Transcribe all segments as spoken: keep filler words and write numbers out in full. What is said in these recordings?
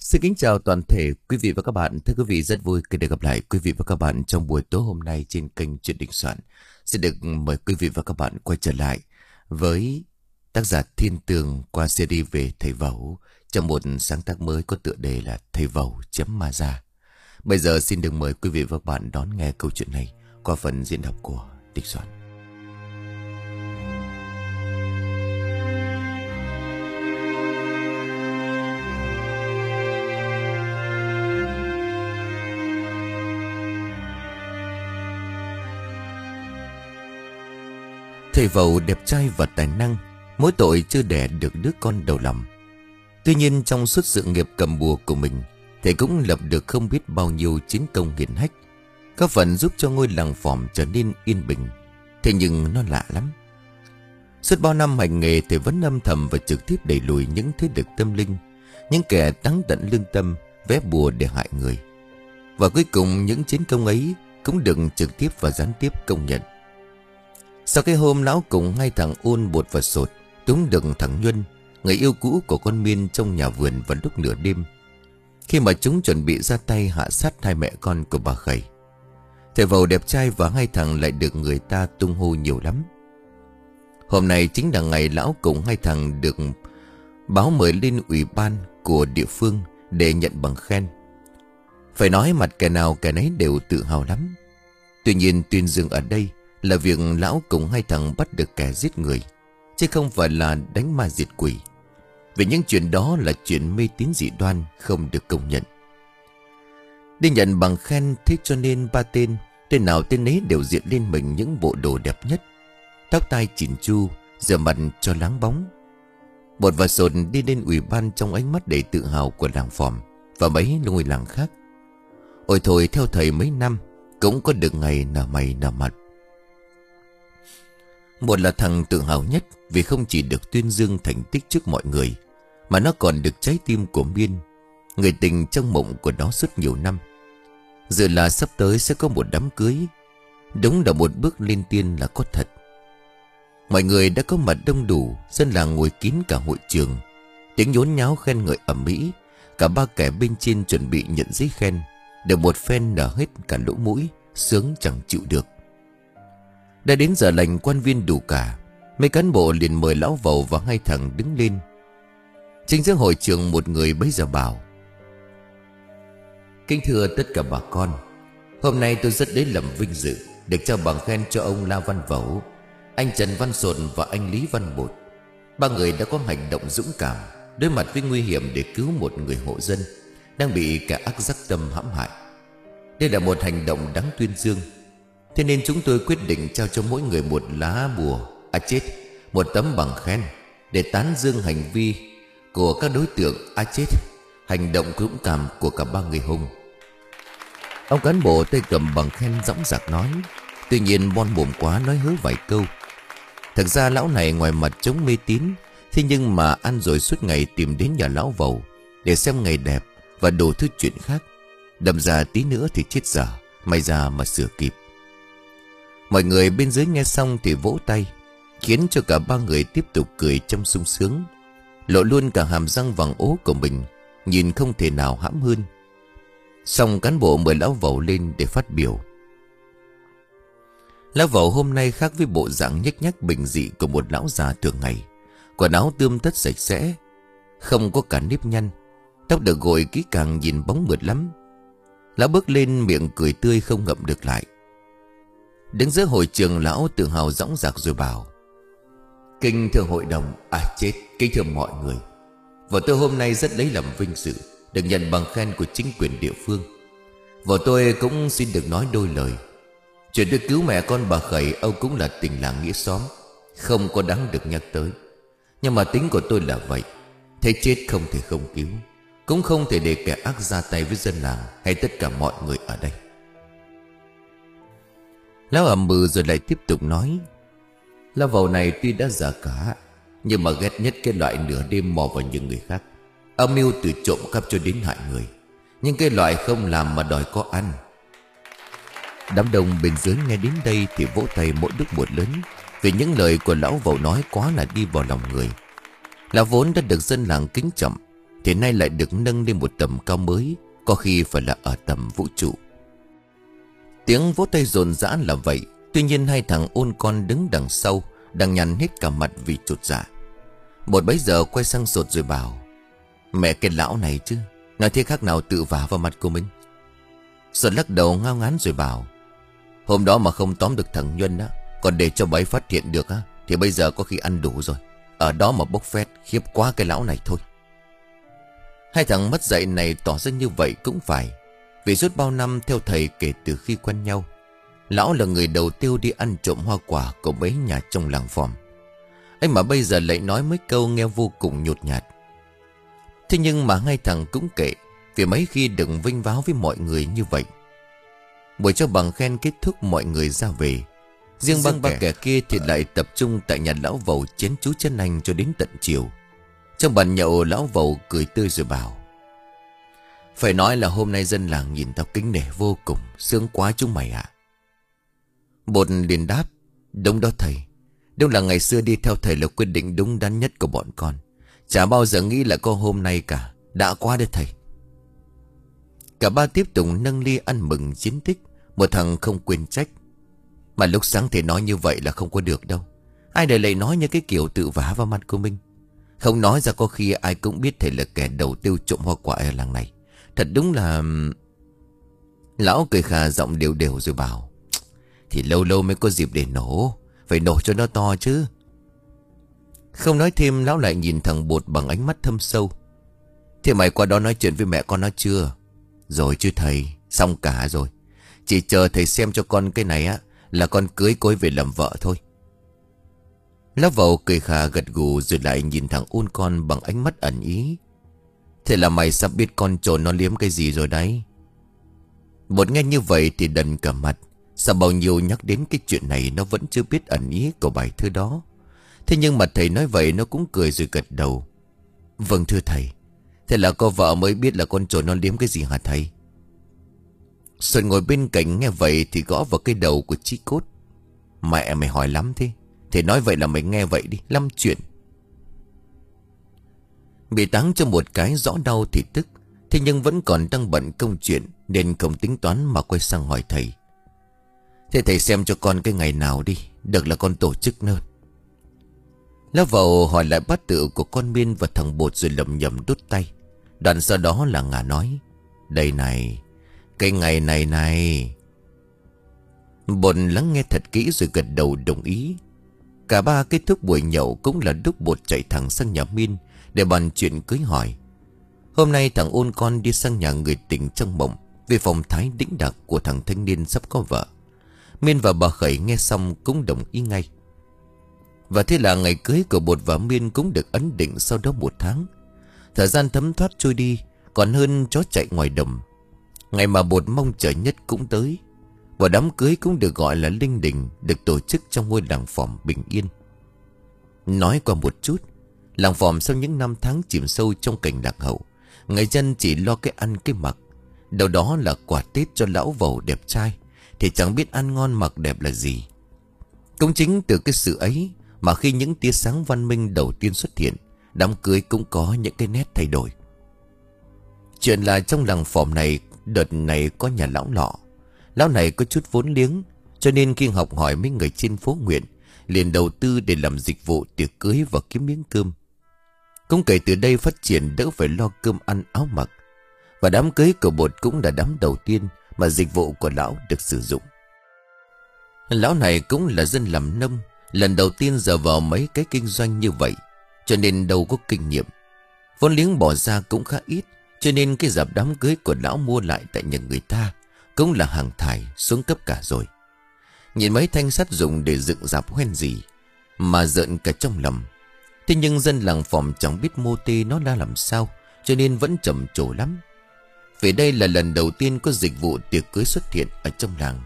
Xin kính chào toàn thể quý vị và các bạn. Thưa quý vị, rất vui khi được gặp lại quý vị và các bạn trong buổi tối hôm nay trên kênh Chuyện Đình Soạn. Xin được mời quý vị và các bạn quay trở lại với tác giả Thiên Tường qua series về Thầy Vẩu trong một sáng tác mới có tựa đề là Thầy Vẩu chấm ma ra. Bây giờ xin được mời quý vị và các bạn đón nghe câu chuyện này qua phần diễn đọc của Đình Soạn. Thầy Vẩu đẹp trai và tài năng, mỗi tội chưa đẻ được đứa con đầu lòng. Tuy nhiên trong suốt sự nghiệp cầm bùa của mình, thầy cũng lập được không biết bao nhiêu chiến công hiển hách, có phần giúp cho ngôi làng Phòm trở nên yên bình. Thế nhưng nó lạ lắm. Suốt bao năm hành nghề, thầy vẫn âm thầm và trực tiếp đẩy lùi những thế lực tâm linh, những kẻ táng tận lương tâm vẽ bùa để hại người. Và cuối cùng những chiến công ấy cũng được trực tiếp và gián tiếp công nhận. Sau cái hôm lão cùng hai thằng Ôn, Bột và Sột túm được thằng Nhuân, người yêu cũ của con Miên, trong nhà vườn vào lúc nửa đêm, khi mà chúng chuẩn bị ra tay hạ sát hai mẹ con của bà Khẩy. Thầy Vẩu đẹp trai và hai thằng lại được người ta tung hô nhiều lắm. Hôm nay chính là ngày lão cùng hai thằng được báo mời lên ủy ban của địa phương để nhận bằng khen. Phải nói mặt kẻ nào kẻ nấy đều tự hào lắm. Tuy nhiên tuyên dương ở đây là việc lão cùng hai thằng bắt được kẻ giết người, chứ không phải là đánh ma diệt quỷ. Vì những chuyện đó là chuyện mê tín dị đoan, không được công nhận. Đi nhận bằng khen, thế cho nên ba tên, tên nào tên ấy đều diện lên mình những bộ đồ đẹp nhất, tóc tai chỉn chu, rửa mặt cho láng bóng. Bột và Sột đi lên ủy ban trong ánh mắt đầy tự hào của làng Phòm và mấy ngôi làng khác. Ôi thôi, theo thầy mấy năm cũng có được ngày nở mày nở mặt. Một là thằng tự hào nhất vì không chỉ được tuyên dương thành tích trước mọi người, mà nó còn được trái tim của Miên, người tình trong mộng của nó suốt nhiều năm. Dự là sắp tới sẽ có một đám cưới. Đúng là một bước lên tiên là có thật. Mọi người đã có mặt đông đủ, dân làng ngồi kín cả hội trường. Tiếng nhốn nháo khen ngợi ầm ĩ. Cả ba kẻ bên trên chuẩn bị nhận giấy khen, được một phen nở hết cả lỗ mũi, sướng chẳng chịu được. Đã đến giờ lành quan viên đủ cả, mấy cán bộ liền mời lão Vẩu và hai thằng đứng lên. Chính giữa hội trường một người bấy giờ bảo: Kính thưa tất cả bà con, hôm nay tôi rất lấy làm vinh dự được trao bằng khen cho ông La Văn Vẩu, anh Trần Văn Sột và anh Lý Văn Bột. Ba người đã có hành động dũng cảm, đối mặt với nguy hiểm để cứu một người hộ dân đang bị kẻ ác dắc tâm hãm hại. Đây là một hành động đáng tuyên dương. Thế nên chúng tôi quyết định trao cho mỗi người một lá bùa, à chết, một tấm bằng khen để tán dương hành vi của các đối tượng, à chết, hành động dũng cảm của cả ba người hùng. Ông cán bộ tay cầm bằng khen dõng dạc nói, tuy nhiên bon mồm quá nói hớ vài câu. Thật ra lão này ngoài mặt chống mê tín, thế nhưng mà ăn rồi suốt ngày tìm đến nhà lão Vẩu để xem ngày đẹp và đủ thứ chuyện khác. Đâm ra tí nữa thì chết dở, may ra mà sửa kịp. Mọi người bên dưới nghe xong thì vỗ tay, khiến cho cả ba người tiếp tục cười trong sung sướng, lộ luôn cả hàm răng vàng ố của mình, nhìn không thể nào hãm hơn. Xong cán bộ mời lão Vẩu lên để phát biểu. Lão Vẩu hôm nay khác với bộ dạng nhếch nhác bình dị của một lão già thường ngày. Quần áo tươm tất sạch sẽ, không có cả nếp nhăn, tóc được gội kỹ càng nhìn bóng mượt lắm. Lão bước lên miệng cười tươi không ngậm được lại. Đứng giữa hội trường, lão tự hào dõng dạc rồi bảo: Kính thưa hội đồng, à chết, kính thưa mọi người, vợ tôi hôm nay rất lấy làm vinh dự được nhận bằng khen của chính quyền địa phương. Vợ tôi cũng xin được nói đôi lời. Chuyện tôi cứu mẹ con bà Khẩy, Âu cũng là tình làng nghĩa xóm, không có đáng được nhắc tới. Nhưng mà tính của tôi là vậy, thấy chết không thể không cứu, cũng không thể để kẻ ác ra tay với dân làng hay tất cả mọi người ở đây. Lão ầm ừ rồi lại tiếp tục nói: Lão Vẩu này tuy đã già cả, nhưng mà ghét nhất cái loại nửa đêm mò vào những người khác, âm mưu từ trộm cắp cho đến hại người. Nhưng cái loại không làm mà đòi có ăn. Đám đông bên dưới nghe đến đây thì vỗ tay mỗi lúc một lớn, vì những lời của lão Vẩu nói quá là đi vào lòng người. Lão vốn đã được dân làng kính trọng, thì nay lại được nâng lên một tầm cao mới, có khi phải là ở tầm vũ trụ. Tiếng vỗ tay rộn rã là vậy. Tuy nhiên hai thằng ôn con đứng đằng sau đang nhăn hết cả mặt vì chột dạ. Một bấy giờ quay sang Sột rồi bảo: Mẹ cái lão này chứ, nói thế khác nào tự vả vào mặt của mình. Sột lắc đầu ngao ngán rồi bảo: Hôm đó mà không tóm được thằng Nhuân á, còn để cho bấy phát hiện được á, thì bây giờ có khi ăn đủ rồi. Ở đó mà bốc phét, khiếp quá cái lão này thôi. Hai thằng mất dạy này tỏ ra như vậy cũng phải, vì suốt bao năm theo thầy kể từ khi quen nhau, lão là người đầu tiêu đi ăn trộm hoa quả của mấy nhà trong làng Phòm. Ấy mà bây giờ lại nói mấy câu nghe vô cùng nhột nhạt. Thế nhưng mà hai thằng cũng kệ, vì mấy khi đừng vinh váo với mọi người như vậy. Buổi cho bằng khen kết thúc, mọi người ra về. Riêng ba kẻ. kẻ kia thì lại tập trung tại nhà lão Vầu chén chú Trấn Anh cho đến tận chiều. Trong bàn nhậu, lão Vầu cười tươi rồi bảo: Phải nói là hôm nay dân làng nhìn tao kính nể vô cùng, sướng quá chúng mày ạ. Bột liền đáp: Đúng đó thầy, đúng là ngày xưa đi theo thầy là quyết định đúng đắn nhất của bọn con. Chả bao giờ nghĩ là có hôm nay cả, đã quá đấy thầy. Cả ba tiếp tục nâng ly ăn mừng chiến tích. Một thằng không quên trách: Mà lúc sáng thầy nói như vậy là không có được đâu. Ai đời lại nói như cái kiểu tự vả vào mặt của mình. Không nói ra có khi ai cũng biết thầy là kẻ đầu tiêu trộm hoa quả ở làng này. Thật đúng là... Lão cười khà giọng đều đều rồi bảo: Thì lâu lâu mới có dịp để nổ, phải nổ cho nó to chứ. Không nói thêm, lão lại nhìn thằng Bột bằng ánh mắt thâm sâu: Thế mày qua đó nói chuyện với mẹ con nó chưa? Rồi chứ thầy, xong cả rồi. Chỉ chờ thầy xem cho con cái này á, là con cưới cô ấy về làm vợ thôi. Lão Vầu cười khà gật gù rồi lại nhìn thằng ôn con bằng ánh mắt ẩn ý: Thế là mày sắp biết con trồn nó liếm cái gì rồi đấy. Bột nghe như vậy thì đần cả mặt. Sao bao nhiêu nhắc đến cái chuyện này nó vẫn chưa biết ẩn ý của bài thơ đó. Thế nhưng mà thầy nói vậy nó cũng cười rồi gật đầu: Vâng thưa thầy. Thế là cô vợ mới biết là con trồn nó liếm cái gì hả thầy? Xuân ngồi bên cạnh nghe vậy thì gõ vào cái đầu của Chí Cốt: Mẹ mày hỏi lắm thế. Thầy nói vậy là mày nghe vậy đi, lắm chuyện. Bị táng cho một cái rõ đau thì tức. Thế nhưng vẫn còn đang bận công chuyện, nên không tính toán mà quay sang hỏi thầy: Thế thầy xem cho con cái ngày nào đi, được là con tổ chức nơn. Lão Vầu hỏi lại bát tự của con Miên và thằng Bột rồi lầm nhầm đút tay. Đoạn sau đó là ngả nói: Đây này, cái ngày này này. Bột lắng nghe thật kỹ rồi gật đầu đồng ý. Cả ba kết thúc buổi nhậu cũng là lúc Bột chạy thẳng sang nhà Miên để bàn chuyện cưới hỏi. Hôm nay thằng ôn con đi sang nhà người tình trong mộng, về phong thái đĩnh đạc của thằng thanh niên sắp có vợ. Miên và bà Khẩy nghe xong cũng đồng ý ngay. Và thế là ngày cưới của Bột và Miên cũng được ấn định sau đó một tháng. Thời gian thấm thoát trôi đi, còn hơn chó chạy ngoài đồng. Ngày mà Bột mong chờ nhất cũng tới. Và đám cưới cũng được gọi là linh đình, được tổ chức trong ngôi làng Phòm bình yên. Nói qua một chút, làng Phòm sau những năm tháng chìm sâu trong cảnh lạc hậu, người dân chỉ lo cái ăn cái mặc. Đầu đó là quà Tết cho lão Vầu đẹp trai, thì chẳng biết ăn ngon mặc đẹp là gì. Cũng chính từ cái sự ấy mà khi những tia sáng văn minh đầu tiên xuất hiện, đám cưới cũng có những cái nét thay đổi. Chuyện là trong làng Phòm này, đợt này có nhà lão Lọ. Lão này có chút vốn liếng, cho nên khi học hỏi mấy người trên phố huyện, liền đầu tư để làm dịch vụ tiệc cưới và kiếm miếng cơm. Cũng kể từ đây phát triển đỡ phải lo cơm ăn áo mặc. Và đám cưới của Bột cũng là đám đầu tiên mà dịch vụ của lão được sử dụng. Lão này cũng là dân làm nông, lần đầu tiên giờ vào mấy cái kinh doanh như vậy, cho nên đâu có kinh nghiệm. Vốn liếng bỏ ra cũng khá ít, cho nên cái dạp đám cưới của lão mua lại tại nhà người ta cũng là hàng thải xuống cấp cả rồi. Nhìn mấy thanh sắt dùng để dựng dạp hoen gì mà giận cả trong lòng. Thế nhưng dân làng Phòm chẳng biết mô tê nó ra làm sao, cho nên vẫn trầm trồ lắm. Vì đây là lần đầu tiên có dịch vụ tiệc cưới xuất hiện ở trong làng.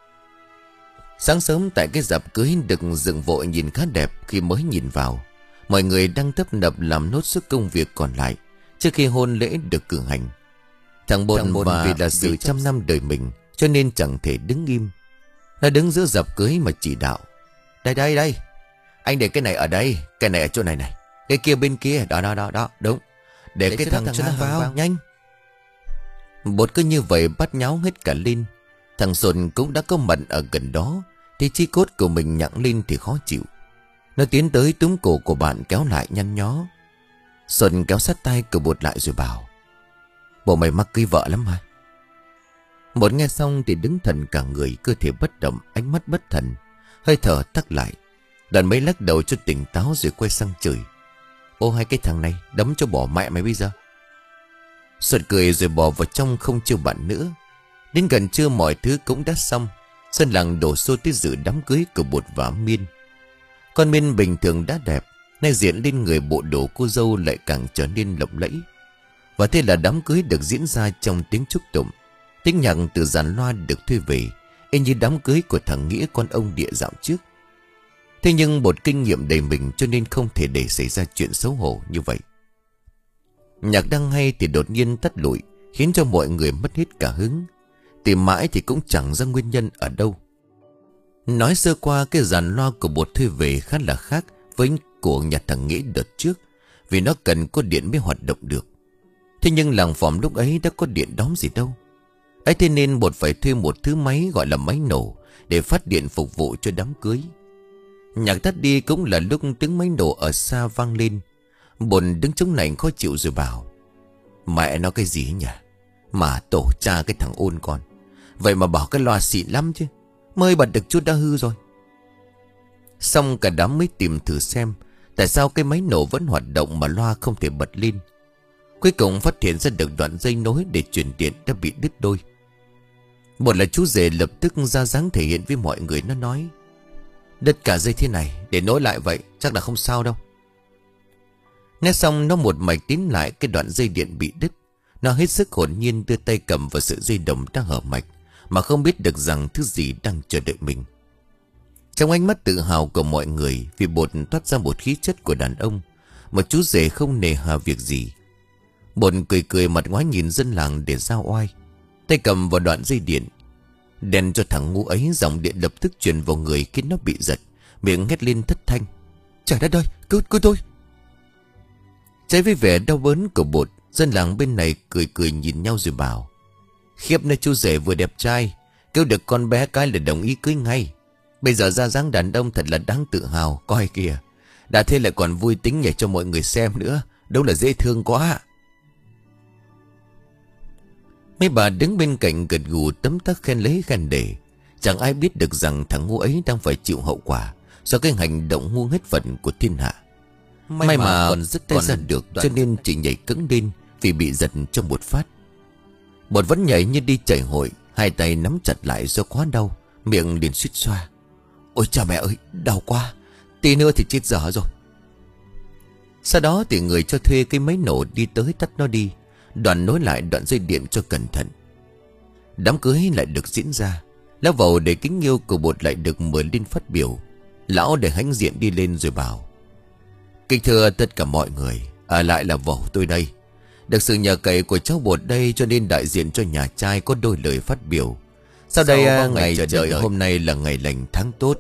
Sáng sớm tại cái dạp cưới được dựng vội nhìn khá đẹp. Khi mới nhìn vào, mọi người đang tấp nập làm nốt sức công việc còn lại trước khi hôn lễ được cử hành. Thằng Bột và vì là sự trăm năm đời mình, cho nên chẳng thể đứng im. Nó đứng giữa dạp cưới mà chỉ đạo: Đây đây đây, anh để cái này ở đây, cái này ở chỗ này này, cái kia bên kia, đó đó đó đó, đúng. Để, để cái thằng cho nó vào, vào nhanh. Bột cứ như vậy bắt nháo hết cả lên. Thằng Xuân cũng đã có mặt ở gần đó, thì chi cốt của mình nhặng lên thì khó chịu. Nó tiến tới túm cổ của bạn kéo lại nhăn nhó. Xuân kéo sát tay của Bột lại rồi bảo: bộ mày mắc cưới vợ lắm hả? Bột nghe xong thì đứng thần cả người, cơ thể bất động, ánh mắt bất thần, hơi thở tắc lại. Đoạn mấy lắc đầu cho tỉnh táo rồi quay sang chửi: ô hai cái thằng này đấm cho bỏ mẹ mày bây giờ. Xuân cười rồi bỏ vào trong không chiêu bạn nữa. Đến gần trưa mọi thứ cũng đã xong. Dân làng đổ xô tới dự đám cưới của Bột và Miên. Con Miên bình thường đã đẹp, nay diện lên người bộ đồ cô dâu lại càng trở nên lộng lẫy. Và thế là đám cưới được diễn ra trong tiếng chúc tụng. Tiếng nhạc từ dàn loa được thuê về, y như đám cưới của thằng Nghĩa con ông địa dạo trước. Thế nhưng Bột kinh nghiệm đầy mình cho nên không thể để xảy ra chuyện xấu hổ như vậy. Nhạc đang hay thì đột nhiên tắt lụi, khiến cho mọi người mất hết cả hứng. Tìm mãi thì cũng chẳng ra nguyên nhân ở đâu. Nói sơ qua, cái dàn loa của Bột thuê về khá là khác với của nhà thằng Nghĩa đợt trước, vì nó cần có điện mới hoạt động được. Thế nhưng làng Phòm lúc ấy đã có điện đóm gì đâu. ấy thế nên Bột phải thuê một thứ máy gọi là máy nổ để phát điện phục vụ cho đám cưới. Nhạc tắt đi cũng là lúc tiếng máy nổ ở xa vang lên. Bột đứng chống nạnh khó chịu rồi bảo: mẹ nó cái gì nhỉ? Mà tổ cha cái thằng ôn con. Vậy mà bảo cái loa xịn lắm chứ, mới bật được chút đã hư rồi. Xong cả đám mới tìm thử xem tại sao cái máy nổ vẫn hoạt động mà loa không thể bật lên. Cuối cùng phát hiện ra được đoạn dây nối để truyền điện đã bị đứt đôi. Một là chú rể lập tức ra dáng thể hiện với mọi người. Nó nói: đứt cả dây thế này để nối lại vậy chắc là không sao đâu. Nghe xong nó một mạch tím lại cái đoạn dây điện bị đứt. Nó hết sức hồn nhiên đưa tay cầm vào sợi dây đồng đang hở mạch, mà không biết được rằng thứ gì đang chờ đợi mình. Trong ánh mắt tự hào của mọi người, vì Bột toát ra một khí chất của đàn ông, mà chú rể không nề hà việc gì. Bột cười cười mặt ngoái nhìn dân làng để giao oai, tay cầm vào đoạn dây điện. Đèn cho thằng ngu ấy, dòng điện lập tức truyền vào người khiến nó bị giật, miệng hét lên thất thanh: trời đất ơi, cứu cứu tôi! Trái với vẻ đau đớn của Bột, dân làng bên này cười cười nhìn nhau rồi bảo: khiếp nơi chú rể vừa đẹp trai, kêu được con bé cái là đồng ý cưới ngay. Bây giờ ra dáng đàn ông thật là đáng tự hào. Coi kìa, đã thế lại còn vui tính nhảy cho mọi người xem nữa, đúng là dễ thương quá. Mấy bà đứng bên cạnh gật gù tấm tắc khen lấy khen để. Chẳng ai biết được rằng thằng ngu ấy đang phải chịu hậu quả do cái hành động ngu hết phận của thiên hạ. May, May mà, mà còn dứt tay ra được, cho nên chỉ nhảy cứng lên vì bị giật trong một phát. Bột vẫn nhảy như đi chảy hội, hai tay nắm chặt lại do quá đau, miệng liền suýt xoa: ôi cha mẹ ơi, đau quá, tí nữa thì chết dở rồi. Sau đó thì người cho thuê cái máy nổ đi tới tắt nó đi, đoạn nối lại đoạn dây điện cho cẩn thận. Đám cưới lại được diễn ra. Lão vầu để kính yêu của Bột lại được mời lên phát biểu. Lão để hãnh diện đi lên rồi bảo: kính thưa tất cả mọi người, ở lại là vầu tôi đây. Được sự nhờ cậy của cháu Bột đây, cho nên đại diện cho nhà trai có đôi lời phát biểu. Sau đây à, ngày chờ đợi hôm nay là ngày lành tháng tốt.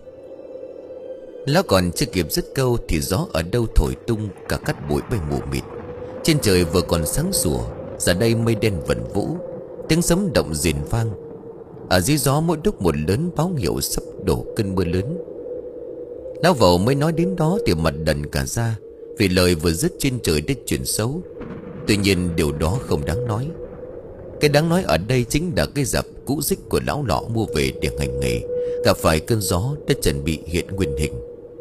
Lão còn chưa kịp dứt câu thì gió ở đâu thổi tung cả cát bụi bay mù mịt. Trên trời vừa còn sáng sủa, giờ đây mây đen vần vũ, tiếng sấm động rền vang. Ở dưới gió mỗi lúc một lớn báo hiệu sắp đổ cơn mưa lớn. Lão vầu mới nói đến đó thì mặt đần cả ra, vì lời vừa dứt trên trời đã chuyển xấu. Tuy nhiên điều đó không đáng nói. Cái đáng nói ở đây chính là cái dạp cũ dích của lão lọ mua về để hành nghề gặp phải cơn gió đã chuẩn bị hiện nguyên hình.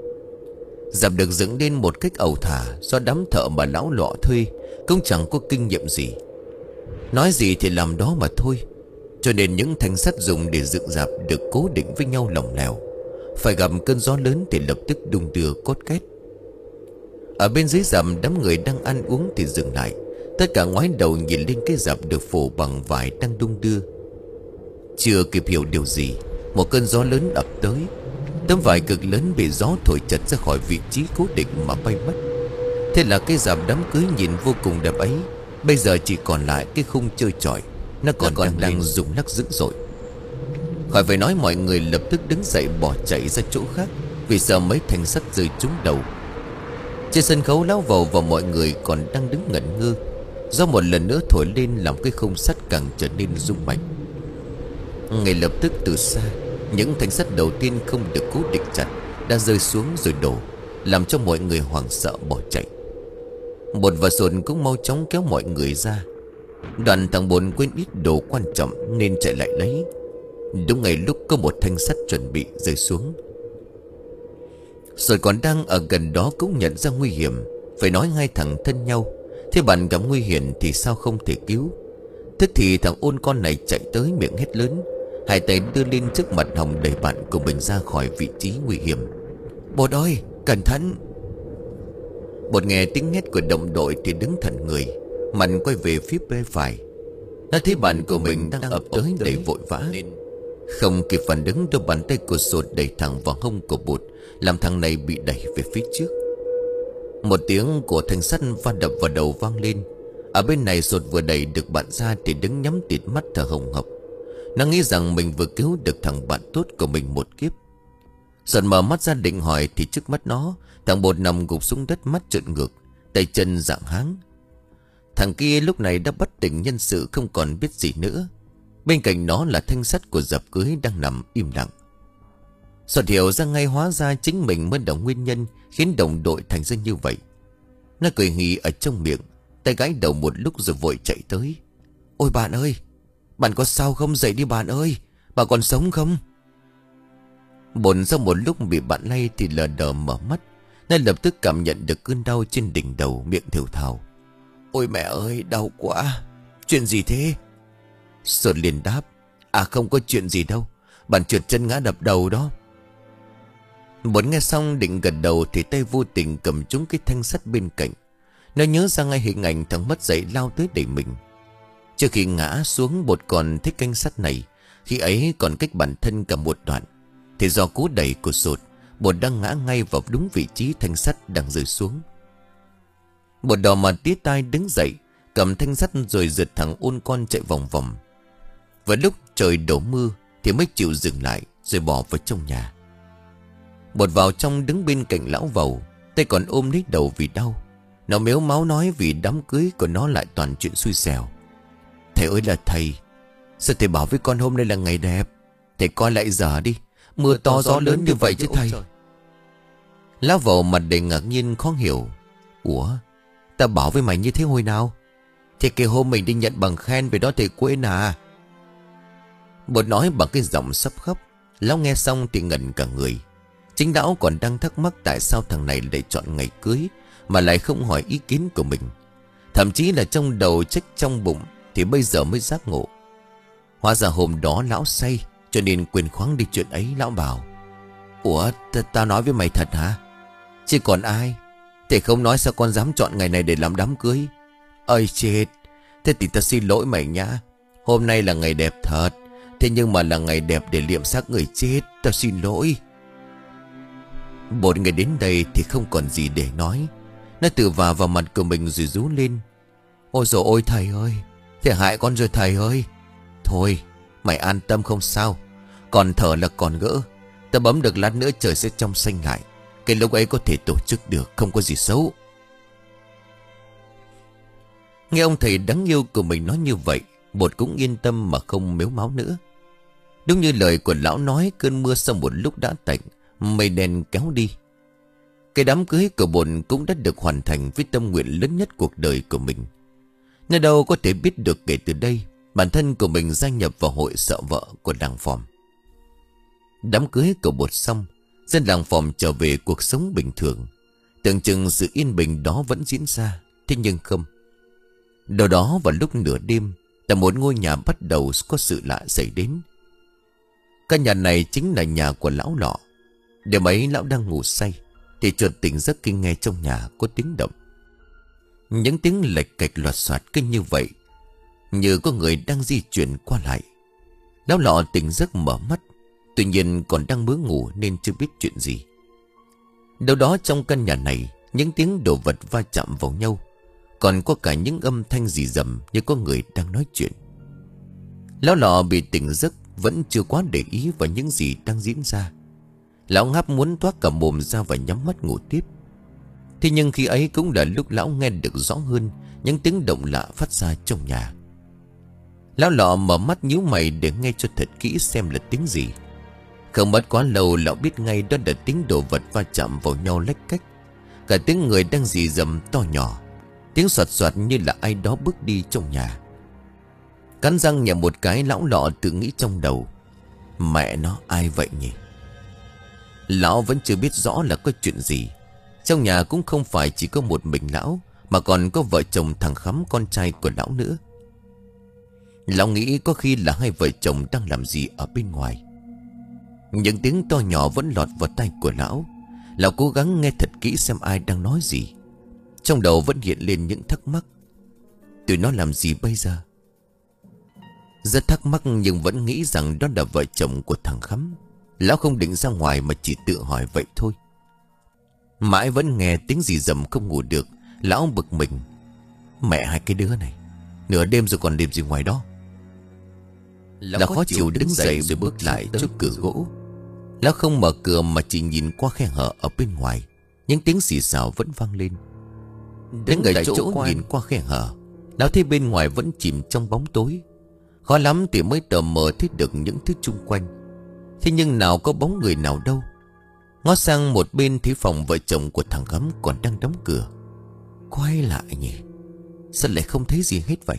Dạp được dựng lên một cách ẩu thả do đám thợ mà lão lọ thuê cũng chẳng có kinh nghiệm gì. Nói gì thì làm đó mà thôi. Cho nên những thanh sắt dùng để dựng dạp được cố định với nhau lỏng lẻo, phải gặp cơn gió lớn thì lập tức đung đưa cốt két. Ở bên dưới dạp đám người đang ăn uống thì dừng lại. Tất cả ngoái đầu nhìn lên cái dạp được phủ bằng vải đang đung đưa. Chưa kịp hiểu điều gì, một cơn gió lớn ập tới. Tấm vải cực lớn bị gió thổi chật ra khỏi vị trí cố định mà bay mất. Thế là cái dạp đám cưới nhìn vô cùng đẹp ấy bây giờ chỉ còn lại cái khung chơi chọi. Nó còn, còn đang, đang rung lắc dữ dội. Khỏi phải nói, mọi người lập tức đứng dậy bỏ chạy ra chỗ khác vì sợ mấy thanh sắt rơi trúng đầu. Trên sân khấu lão vầu và mọi người còn đang đứng ngẩn ngơ. Gió một lần nữa thổi lên làm cái khung sắt càng trở nên rung mạnh. Ngay lập tức từ xa, những thanh sắt đầu tiên không được cố định chặt đã rơi xuống rồi đổ, làm cho mọi người hoảng sợ bỏ chạy. Bột và Sột cũng mau chóng kéo mọi người ra. Đoàn thằng Bột quên ít đồ quan trọng nên chạy lại lấy. Đúng ngay lúc có một thanh sắt chuẩn bị rơi xuống. Rồi còn đang ở gần đó cũng nhận ra nguy hiểm. Phải nói hai thằng thân nhau, thế bạn gặp nguy hiểm thì sao không thể cứu. Tức thì thằng ôn con này chạy tới miệng hét lớn, hai tay đưa lên trước mặt Hồng đẩy bạn của mình ra khỏi vị trí nguy hiểm. Bột ơi, cẩn thận! Bột nghe tiếng hét của đồng đội thì đứng thẳng người, mặt quay về phía bên phải. Nó thấy bạn của mình đang ập tới đầy vội vã, không kịp phản ứng, đôi bàn tay của Sột đẩy thẳng vào hông của Bột, làm thằng này bị đẩy về phía trước. Một tiếng của thanh sắt va đập vào đầu vang lên. Ở bên này Sột vừa đẩy được bạn ra thì đứng nhắm tịt mắt thở hồng hộc. Nó nghĩ rằng mình vừa cứu được thằng bạn tốt của mình một kiếp. Sột mở mắt ra định hỏi thì trước mắt nó, thằng Bột nằm gục xuống đất, mắt trợn ngược, tay chân dạng háng. Thằng kia lúc này đã bất tỉnh nhân sự, không còn biết gì nữa. Bên cạnh nó là thanh sắt của dạp cưới đang nằm im lặng. Sột hiểu ra ngay, hóa ra chính mình mới là nguyên nhân khiến đồng đội thành ra như vậy. Nó cười hì ở trong miệng, tay gãi đầu một lúc rồi vội chạy tới. Ôi bạn ơi, bạn có sao không? Dậy đi bạn ơi, bạn còn sống không? Bồn sau một lúc bị bạn lay thì lờ đờ mở mắt. Nó lập tức cảm nhận được cơn đau trên đỉnh đầu, miệng thều thào. Ôi mẹ ơi, đau quá. Chuyện gì thế? Sột liền đáp. À không có chuyện gì đâu, bạn trượt chân ngã đập đầu đó. Bồn nghe xong định gật đầu thì tay vô tình cầm trúng cái thanh sắt bên cạnh. Nó nhớ ra ngay hình ảnh thằng mất dậy lao tới đẩy mình. Trước khi ngã xuống, Bột còn thích thanh sắt này, khi ấy còn cách bản thân cả một đoạn. Thì do cú đẩy của Sột, Bột đang ngã ngay vào đúng vị trí thanh sắt đang rơi xuống. Bột đỏ mặt tía tai đứng dậy, cầm thanh sắt rồi giật thằng ôn con chạy vòng vòng. Và lúc trời đổ mưa thì mới chịu dừng lại rồi bỏ vào trong nhà. Bột vào trong đứng bên cạnh lão Vầu, tay còn ôm lấy đầu vì đau. Nó mếu máu nói vì đám cưới của nó lại toàn chuyện xui xẻo. Thầy ơi là thầy, sao thầy bảo với con hôm nay là ngày đẹp? Thầy coi lại giờ đi, mưa to gió lớn như vậy chứ thầy. Lão Vầu mặt đầy ngạc nhiên khó hiểu. Ủa, ta bảo với mày như thế hồi nào? Thì cái hôm mình đi nhận bằng khen về đó thầy quên à? Bột nói bằng cái giọng sắp khóc. Lão nghe xong thì ngẩn cả người. Chính lão còn đang thắc mắc tại sao thằng này lại chọn ngày cưới mà lại không hỏi ý kiến của mình. Thậm chí là trong đầu trách trong bụng thì bây giờ mới giác ngộ. Hóa ra hôm đó lão say cho nên quên khoáng đi chuyện ấy. Lão bảo: Ủa, tao nói với mày thật hả? Chứ còn ai? Thầy không nói sao con dám chọn ngày này để làm đám cưới? Ơi chết. Thế thì tao xin lỗi mày nhá. Hôm nay là ngày đẹp thật, thế nhưng mà là ngày đẹp để liệm xác người chết. Tao xin lỗi. Bột người đến đây thì không còn gì để nói. Nó tự vả vào mặt của mình rồi rú lên. Ôi dồi ôi thầy ơi, thầy hại con rồi thầy ơi. Thôi mày an tâm không sao, còn thở là còn gỡ. Ta bấm được lát nữa trời sẽ trong xanh lại. Cái lúc ấy có thể tổ chức được, không có gì xấu. Nghe ông thầy đáng yêu của mình nói như vậy, Bột cũng yên tâm mà không mếu máo nữa. Đúng như lời của lão nói, cơn mưa sau một lúc đã tạnh, mây đen kéo đi. Cái đám cưới của Bột cũng đã được hoàn thành với tâm nguyện lớn nhất cuộc đời của mình. Nơi đâu có thể biết được kể từ đây bản thân của mình gia nhập vào hội sợ vợ của làng Phòm. Đám cưới của Bột xong, dân làng Phòm trở về cuộc sống bình thường. Tưởng chừng sự yên bình đó vẫn diễn ra, thế nhưng không. Đâu đó vào lúc nửa đêm, tại một ngôi nhà bắt đầu có sự lạ xảy đến. Căn nhà này chính là nhà của lão Lọ. Đêm ấy lão đang ngủ say thì chợt tỉnh giấc khi nghe trong nhà có tiếng động. Những tiếng lệch cạch loạt soạt cứ như vậy, như có người đang di chuyển qua lại. Lão Lọ tỉnh giấc mở mắt, tuy nhiên còn đang mơ ngủ nên chưa biết chuyện gì. Đâu đó trong căn nhà này, những tiếng đồ vật va chạm vào nhau, còn có cả những âm thanh rì rầm như có người đang nói chuyện. Lão Lọ bị tỉnh giấc vẫn chưa quá để ý vào những gì đang diễn ra. Lão ngáp muốn toát cả mồm ra và nhắm mắt ngủ tiếp. Thế nhưng khi ấy cũng là lúc lão nghe được rõ hơn những tiếng động lạ phát ra trong nhà. Lão Lọ mở mắt nhíu mày để nghe cho thật kỹ xem là tiếng gì. Không mất quá lâu, lão biết ngay đó là tiếng đồ vật va chạm vào nhau lách cách. Cả tiếng người đang rì rầm to nhỏ, tiếng soạt soạt như là ai đó bước đi trong nhà. Cắn răng nhả một cái, lão Lọ tự nghĩ trong đầu: mẹ nó, ai vậy nhỉ? Lão vẫn chưa biết rõ là có chuyện gì. Trong nhà cũng không phải chỉ có một mình lão, mà còn có vợ chồng thằng Khắm, con trai của lão nữa. Lão nghĩ có khi là hai vợ chồng đang làm gì ở bên ngoài. Những tiếng to nhỏ vẫn lọt vào tai của lão. Lão cố gắng nghe thật kỹ xem ai đang nói gì. Trong đầu vẫn hiện lên những thắc mắc: tụi nó làm gì bây giờ? Rất thắc mắc nhưng vẫn nghĩ rằng đó là vợ chồng của thằng Khắm. Lão không định ra ngoài mà chỉ tự hỏi vậy thôi. Mãi vẫn nghe tiếng gì rầm không ngủ được. Lão bực mình: mẹ hai cái đứa này, nửa đêm rồi còn làm gì ngoài đó? Lão khó chịu đứng dậy rồi bước lại trước cửa gỗ. Lão không mở cửa mà chỉ nhìn qua khe hở ở bên ngoài. Những tiếng xì xào vẫn vang lên. Đứng ở chỗ nhìn qua khe hở, lão thấy bên ngoài vẫn chìm trong bóng tối. Khó lắm thì mới tờ mờ thấy được những thứ chung quanh. Thế nhưng nào có bóng người nào đâu. Ngó sang một bên thấy phòng vợ chồng của thằng Khắm còn đang đóng cửa. Quay lại nhỉ, sao lại không thấy gì hết vậy?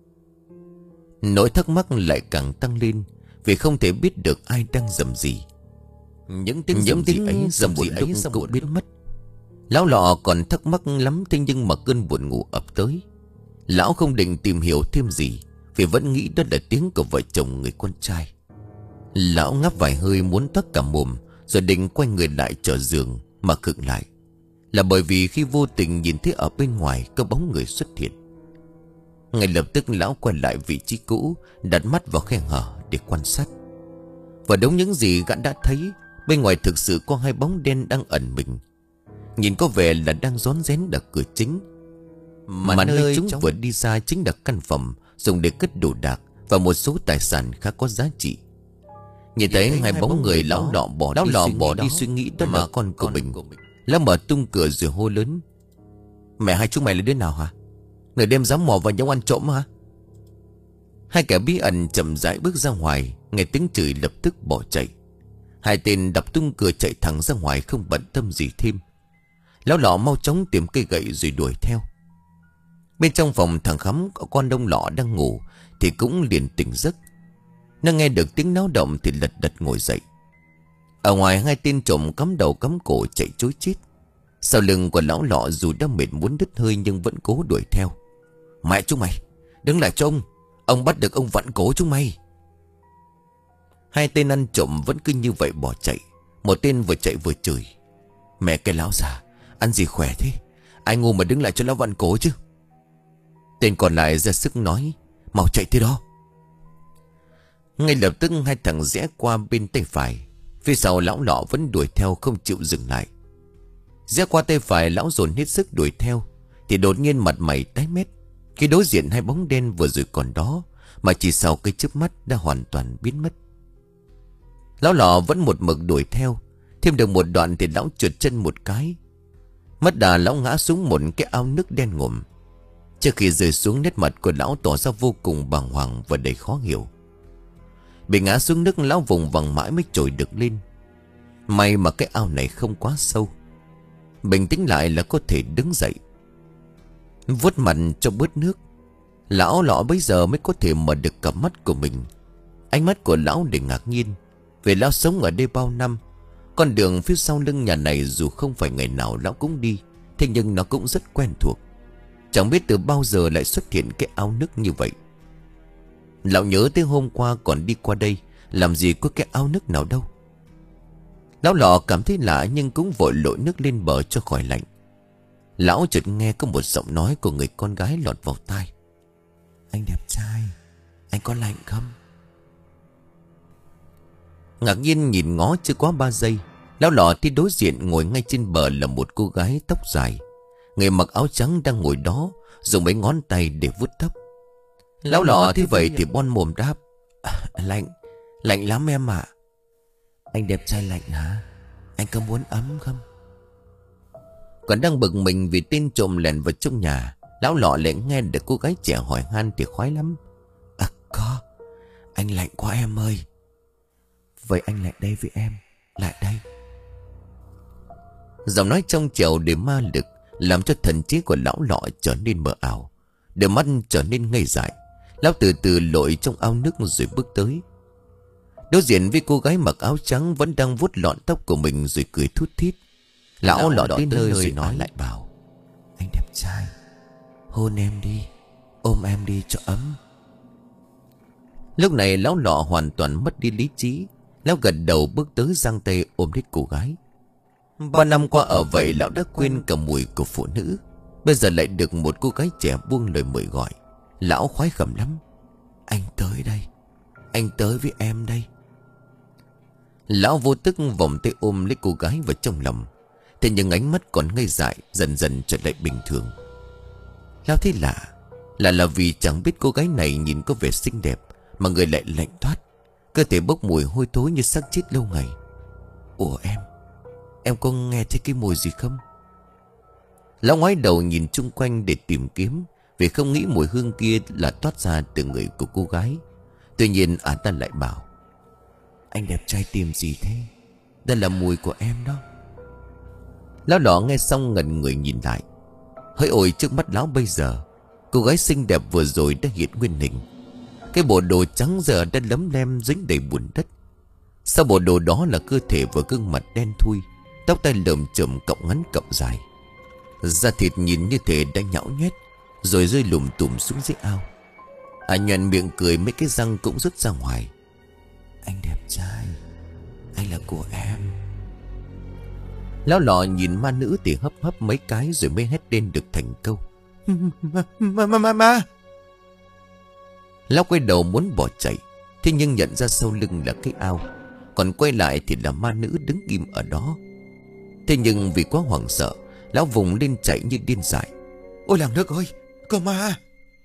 Nỗi thắc mắc lại càng tăng lên, vì không thể biết được ai đang rầm rì. Những tiếng những tiếng ấy rầm một lúc cũng biến mất. Lão Lọ còn thắc mắc lắm, thế nhưng mà cơn buồn ngủ ập tới. Lão không định tìm hiểu thêm gì, vì vẫn nghĩ đó là tiếng của vợ chồng người con trai. Lão ngáp vài hơi muốn toát cả mồm, rồi định quay người lại trở giường, mà khựng lại là bởi vì khi vô tình nhìn thấy ở bên ngoài có bóng người xuất hiện. Ngay lập tức lão quay lại vị trí cũ, đặt mắt vào khe hở để quan sát. Và đúng những gì gã đã thấy, bên ngoài thực sự có hai bóng đen đang ẩn mình. Nhìn có vẻ là đang rón rén đập cửa chính, mà, mà nơi chúng vừa đi ra chính là căn phòng dùng để cất đồ đạc và một số tài sản khá có giá trị. Nhìn thấy hai bóng người, lão Lọ bỏ lão Lọ bỏ đi suy nghĩ đó là con của mình. Lão mở tung cửa rồi hô lớn: mẹ hai chúng mày là đứa nào hả? Nửa đêm dám mò vào nhau ăn trộm hả? Hai kẻ bí ẩn chậm rãi bước ra ngoài, nghe tiếng chửi lập tức bỏ chạy. Hai tên đập tung cửa chạy thẳng ra ngoài, không bận tâm gì thêm. Lão Lọ mau chóng tìm cây gậy rồi đuổi theo. Bên trong phòng thằng Khắm có con Đông Lọ đang ngủ thì cũng liền tỉnh giấc. Nó nghe được tiếng náo động thì lật đật ngồi dậy. Ở ngoài hai tên trộm cắm đầu cắm cổ chạy trối chết. Sau lưng của lão Lọ dù đã mệt muốn đứt hơi nhưng vẫn cố đuổi theo. Mẹ chúng mày, đứng lại cho ông, ông bắt được ông vặn cổ chúng mày. Hai tên ăn trộm vẫn cứ như vậy bỏ chạy. Một tên vừa chạy vừa chửi: mẹ cái lão già, ăn gì khỏe thế, ai ngu mà đứng lại cho lão vặn cổ chứ. Tên còn lại ra sức nói: mau chạy thế đó. Ngay lập tức hai thằng rẽ qua bên tay phải. Phía sau lão Lọ vẫn đuổi theo không chịu dừng lại. Rẽ qua tay phải, lão dồn hết sức đuổi theo thì đột nhiên mặt mày tái mét khi đối diện hai bóng đen vừa rồi còn đó, mà chỉ sau cái chớp mắt đã hoàn toàn biến mất. Lão Lọ vẫn một mực đuổi theo. Thêm được một đoạn thì lão trượt chân một cái. Mất đà, lão ngã xuống một cái ao nước đen ngòm. Trước khi rơi xuống, nét mặt của lão tỏ ra vô cùng bàng hoàng và đầy khó hiểu. Bị ngã xuống nước, lão vùng vằng mãi mới trồi được lên. May mà cái ao này không quá sâu. Bình tĩnh lại là có thể đứng dậy. Vuốt mặt cho bớt nước, lão Lọ bây giờ mới có thể mở được cặp mắt của mình. Ánh mắt của lão đầy ngạc nhiên, vì lão sống ở đây bao năm. Con đường phía sau lưng nhà này dù không phải ngày nào lão cũng đi, thế nhưng nó cũng rất quen thuộc. Chẳng biết từ bao giờ lại xuất hiện cái ao nước như vậy. Lão nhớ tới hôm qua còn đi qua đây, làm gì có cái ao nước nào đâu. Lão Lọ cảm thấy lạ nhưng cũng vội lội nước lên bờ cho khỏi lạnh. Lão chợt nghe có một giọng nói của người con gái lọt vào tai: anh đẹp trai, anh có lạnh không? Ngạc nhiên nhìn ngó chưa quá ba giây, lão Lọ thì đối diện ngồi ngay trên bờ là một cô gái tóc dài. Người mặc áo trắng đang ngồi đó, dùng mấy ngón tay để vuốt tóc. Lão Lọ thế vậy thì bon mồm đáp: à, lạnh, lạnh lắm em ạ. À. Anh đẹp trai lạnh hả? Anh có muốn ấm không? Còn đang bực mình vì tên trộm lẻn vào trong nhà, Lão lọ lại nghe được cô gái trẻ hỏi han thì khoái lắm. À có, anh lạnh quá em ơi. Vậy anh lại đây với em. Lại đây. Giọng nói trong trẻo để ma lực làm cho thần trí của lão lọ trở nên mờ ảo, đôi mắt trở nên ngây dại. Lão từ từ lội trong ao nước rồi bước tới. Đối diện với cô gái mặc áo trắng vẫn đang vuốt lọn tóc của mình rồi cười thút thít. Lão, lão lọ đến nơi rồi nói lại bảo: Anh đẹp trai, hôn em đi, ôm em đi cho ấm. Lúc này lão lọ hoàn toàn mất đi lý trí. Lão gật đầu bước tới giang tay ôm lấy cô gái. Ba năm qua ở vậy lão đã quên cả mùi của phụ nữ. Bây giờ lại được một cô gái trẻ buông lời mời gọi. Lão khoái khẩm lắm. Anh tới đây, anh tới với em đây. Lão vô tức vòng tay ôm lấy cô gái vào trong lòng. Thế nhưng ánh mắt còn ngây dại dần dần trở lại bình thường. Lão thấy lạ. Là là vì chẳng biết cô gái này nhìn có vẻ xinh đẹp mà người lại lạnh toát, cơ thể bốc mùi hôi thối như xác chết lâu ngày. Ủa em, em có nghe thấy cái mùi gì không? Lão ngoái đầu nhìn chung quanh để tìm kiếm, vì không nghĩ mùi hương kia là toát ra từ người của cô gái. Tuy nhiên ả ta lại bảo: Anh đẹp trai tìm gì thế? Đây là mùi của em đó. Lão đỏ nghe xong ngẩn người nhìn lại. Hỡi ôi, trước mắt lão bây giờ, cô gái xinh đẹp vừa rồi đã hiện nguyên hình. Cái bộ đồ trắng giờ đã lấm lem dính đầy bùn đất. Sau bộ đồ đó là cơ thể và gương mặt đen thui, tóc tai lởm chởm cọng ngắn cọng dài. Da thịt nhìn như thể đã nhão nhét rồi rơi lùm tùm xuống dưới ao. À nhoẻn miệng cười, mấy cái răng cũng rút ra ngoài. Anh đẹp trai, anh là của em. Lão lọ nhìn ma nữ thì hấp hấp mấy cái rồi mới hét lên được thành câu: Ma ma ma ma ma. Lão quay đầu muốn bỏ chạy, thế nhưng nhận ra sau lưng là cái ao, còn quay lại thì là ma nữ đứng im ở đó. Thế nhưng vì quá hoảng sợ, lão vùng lên chạy như điên dại. Ôi làng nước ơi, có ma.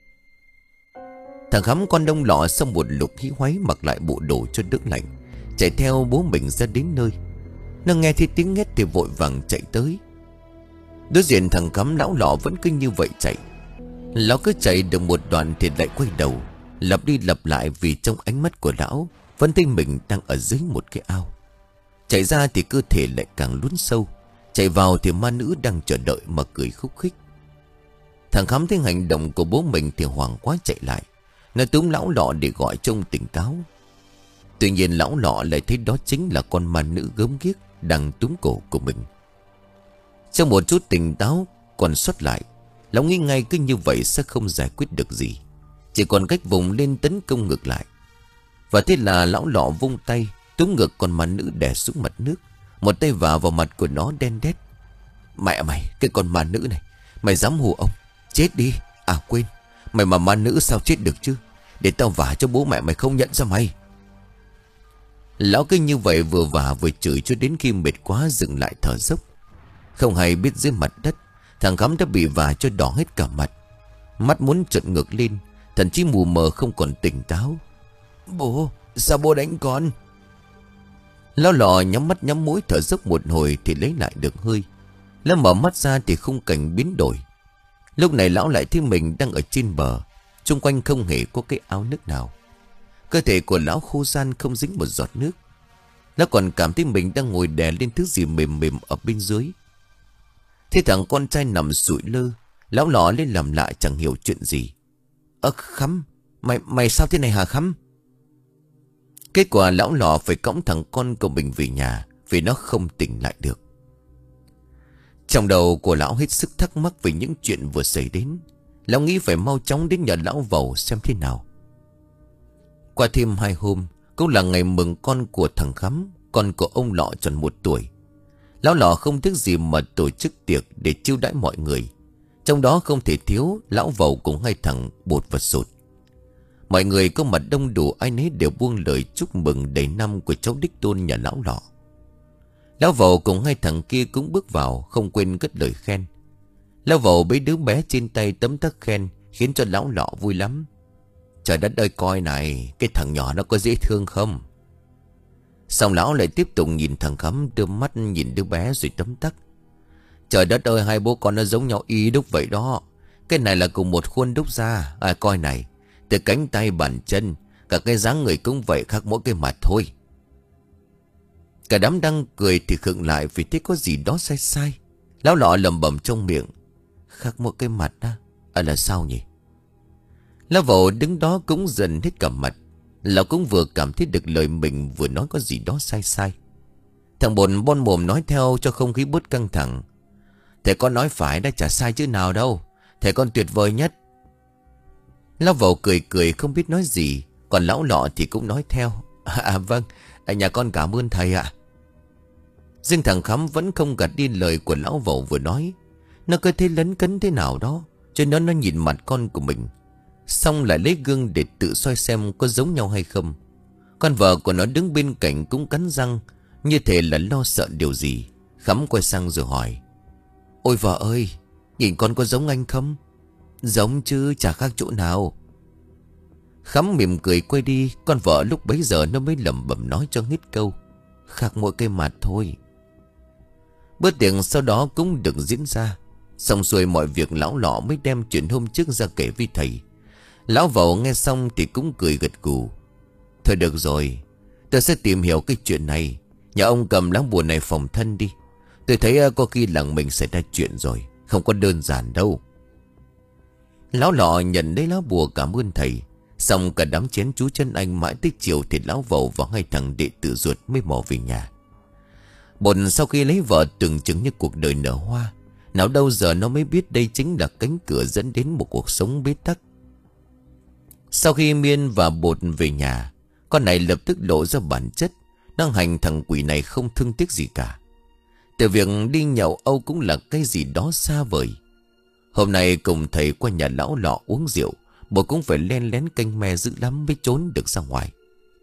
Thằng Khắm con đông lọ sau một lục hí hoáy mặc lại bộ đồ cho đỡ lạnh, chạy theo bố mình ra đến nơi. Nó nghe thấy tiếng hét thì vội vàng chạy tới. Đối diện thằng Khắm, lão lọ vẫn cứ như vậy chạy. Lão cứ chạy được một đoạn thì lại quay đầu, lặp đi lặp lại, vì trong ánh mắt của lão vẫn thấy mình đang ở dưới một cái ao. Chạy ra thì cơ thể lại càng lún sâu, chạy vào thì ma nữ đang chờ đợi mà cười khúc khích. Thằng Khắm thấy hành động của bố mình thì hoảng quá chạy lại. Nó túm lão lọ để gọi trông tỉnh táo. Tuy nhiên lão lọ lại thấy đó chính là con ma nữ gớm ghiếc đang túm cổ của mình. Trong một chút tỉnh táo còn sót lại, lão nghĩ ngay cứ như vậy sẽ không giải quyết được gì, chỉ còn cách vùng lên tấn công ngược lại. Và thế là lão lọ vung tay túm ngược con ma nữ đè xuống mặt nước, một tay vả vào mặt của nó đen đét. Mẹ mày, cái con ma nữ này, mày dám hù ông? Chết đi. À quên, mày mà ma nữ sao chết được chứ? Để tao vả cho bố mẹ mày không nhận ra mày. Lão cứ như vậy vừa vả vừa chửi cho đến khi mệt quá dừng lại thở dốc. Không hay biết dưới mặt đất, thằng Khắm đã bị vả cho đỏ hết cả mặt, mắt muốn trợn ngược lên, thậm chí mù mờ không còn tỉnh táo. Bố, sao bố đánh con? Lão lọ nhắm mắt nhắm mũi thở dốc một hồi thì lấy lại được hơi. Lão mở mắt ra thì khung cảnh biến đổi. Lúc này lão lại thấy mình đang ở trên bờ, xung quanh không hề có cái ao nước nào. Cơ thể của lão khô ran không dính một giọt nước. Lão còn cảm thấy mình đang ngồi đè lên thứ gì mềm mềm ở bên dưới. Thế thằng con trai nằm sụi lơ, lão lọ lên làm lạ chẳng hiểu chuyện gì. Ơ Khắm, mày mày sao thế này hả Khắm? Kết quả lão lọ phải cõng thằng con của mình về nhà, vì nó không tỉnh lại được. Trong đầu của lão hết sức thắc mắc về những chuyện vừa xảy đến. Lão nghĩ phải mau chóng đến nhà lão Vầu xem thế nào. Qua thêm hai hôm, cũng là ngày mừng con của thằng Khắm, con của ông Lọ tròn một tuổi. Lão Lọ không tiếc gì mà tổ chức tiệc để chiêu đãi mọi người. Trong đó không thể thiếu lão Vầu cùng hai thằng Bột và Sột. Mọi người có mặt đông đủ, ai nấy đều buông lời chúc mừng đầy năm của cháu đích tôn nhà lão Lọ. Lão Vầu cùng hai thằng kia cũng bước vào, không quên cất lời khen. Lão Vầu bế đứa bé trên tay tấm tắc khen, khiến cho lão Lọ vui lắm. Trời đất ơi, coi này, cái thằng nhỏ nó có dễ thương không? Xong lão lại tiếp tục nhìn thằng Khắm, đưa mắt nhìn đứa bé rồi tấm tắc. Trời đất ơi, hai bố con nó giống nhau y đúc vậy đó. Cái này là cùng một khuôn đúc ra. À coi này, từ cánh tay bàn chân, cả cái dáng người cũng vậy, khác mỗi cái mặt thôi. Cả đám đang cười thì khựng lại vì thấy có gì đó sai sai. Lão lọ lầm bầm trong miệng. Khác mỗi cái mặt á? À là sao nhỉ? Lão Vẩu đứng đó cũng dần hết cả mặt. Lão cũng vừa cảm thấy được lời mình vừa nói có gì đó sai sai. Thằng Bồn bon mồm nói theo cho không khí bớt căng thẳng. Thầy con nói phải đã, chả sai chứ nào đâu. Thầy con tuyệt vời nhất. Lão Vẩu cười cười không biết nói gì. Còn lão lọ thì cũng nói theo. À vâng, nhà con cảm ơn thầy ạ. Riêng thằng Khắm vẫn không gạt đi lời của lão Vẩu vừa nói. Nó cứ thấy lấn cấn thế nào đó, cho nên nó nhìn mặt con của mình, xong lại lấy gương để tự soi xem có giống nhau hay không. Con vợ của nó đứng bên cạnh cũng cắn răng, như thể là lo sợ điều gì. Khắm quay sang rồi hỏi. Ôi vợ ơi, nhìn con có giống anh không? Giống chứ, chả khác chỗ nào. Khắm mỉm cười quay đi. Con vợ lúc bấy giờ nó mới lẩm bẩm nói cho hết câu. Khác mỗi cái mặt thôi. Bữa tiệc sau đó cũng được diễn ra. Xong xuôi mọi việc, lão lọ mới đem chuyện hôm trước ra kể với thầy. Lão Vẩu nghe xong thì cũng cười gật gù. Thôi được rồi, tôi sẽ tìm hiểu cái chuyện này. Nhà ông cầm lá bùa này phòng thân đi. Tôi thấy có khi làng mình xảy ra chuyện rồi, không có đơn giản đâu. Lão lọ nhận lấy lá bùa cảm ơn thầy. Xong cả đám chén chú chân anh mãi tới chiều thì lão Vẩu và hai thằng đệ tử ruột mới mò về nhà. Bồn sau khi lấy vợ tưởng chừng như cuộc đời nở hoa. Nào đâu giờ nó mới biết đây chính là cánh cửa dẫn đến một cuộc sống bế tắc. Sau khi Miên và Bột về nhà, con này lập tức lộ ra bản chất. Đang hành thằng quỷ này không thương tiếc gì cả. Từ việc đi nhậu Âu cũng là cái gì đó xa vời. Hôm nay cùng thầy qua nhà lão lọ uống rượu, Bột cũng phải len lén canh me dữ lắm mới trốn được ra ngoài.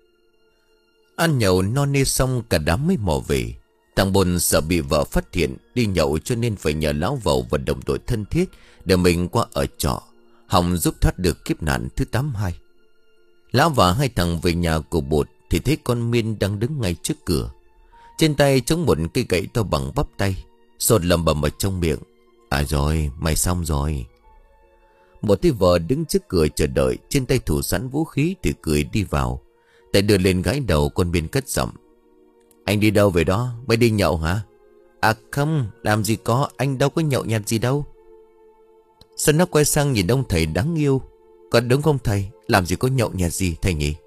Ăn nhậu no nê xong cả đám mới mò về. Thằng Bồn sợ bị vợ phát hiện đi nhậu cho nên phải nhờ lão Vẩu và đồng đội thân thiết để mình qua ở trọ, hòng giúp thoát được kiếp nạn thứ tám hai. Lão và hai thằng về nhà của Bột thì thấy con Miên đang đứng ngay trước cửa. Trên tay chống một cây gậy to bằng bắp tay. Sột lầm bầm ở trong miệng. À rồi, mày xong rồi. Một tí vợ đứng trước cửa chờ đợi, trên tay thủ sẵn vũ khí thì cười đi vào. Tay đưa lên gãi đầu con Miên cất giọng. Anh đi đâu về đó? Mới đi nhậu hả? À không, làm gì có, anh đâu có nhậu nhạt gì đâu. Sao nó quay sang nhìn ông thầy đáng yêu. Còn đúng không thầy? Làm gì có nhậu nhạt gì thầy nhỉ?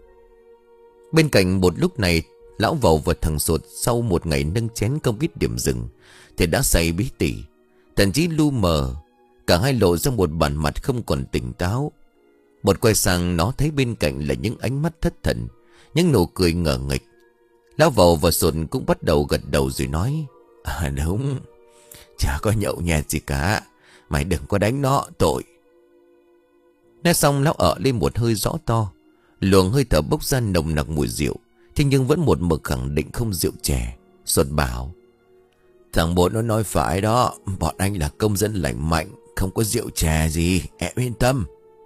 Bên cạnh một lúc này, lão Vẩu và thằng Sột sau một ngày nâng chén không biết điểm dừng thì đã say bí tỉ, thậm chí lu mờ. Cả hai lộ ra một bản mặt không còn tỉnh táo. Một quay sang nó thấy bên cạnh là những ánh mắt thất thần, những nụ cười ngờ nghịch. Lão Vẩu và Sột cũng bắt đầu gật đầu rồi nói. À đúng, chả có nhậu nhẹt gì cả. Mày đừng có đánh nó, tội. Nói xong lão ợ lên một hơi rõ to. Luồng hơi thở bốc ra nồng nặc mùi rượu. Thế nhưng vẫn một mực khẳng định không rượu chè. Sột bảo. Thằng Bột nó nói phải đó. Bọn anh là công dân lành mạnh, không có rượu chè gì, em yên tâm.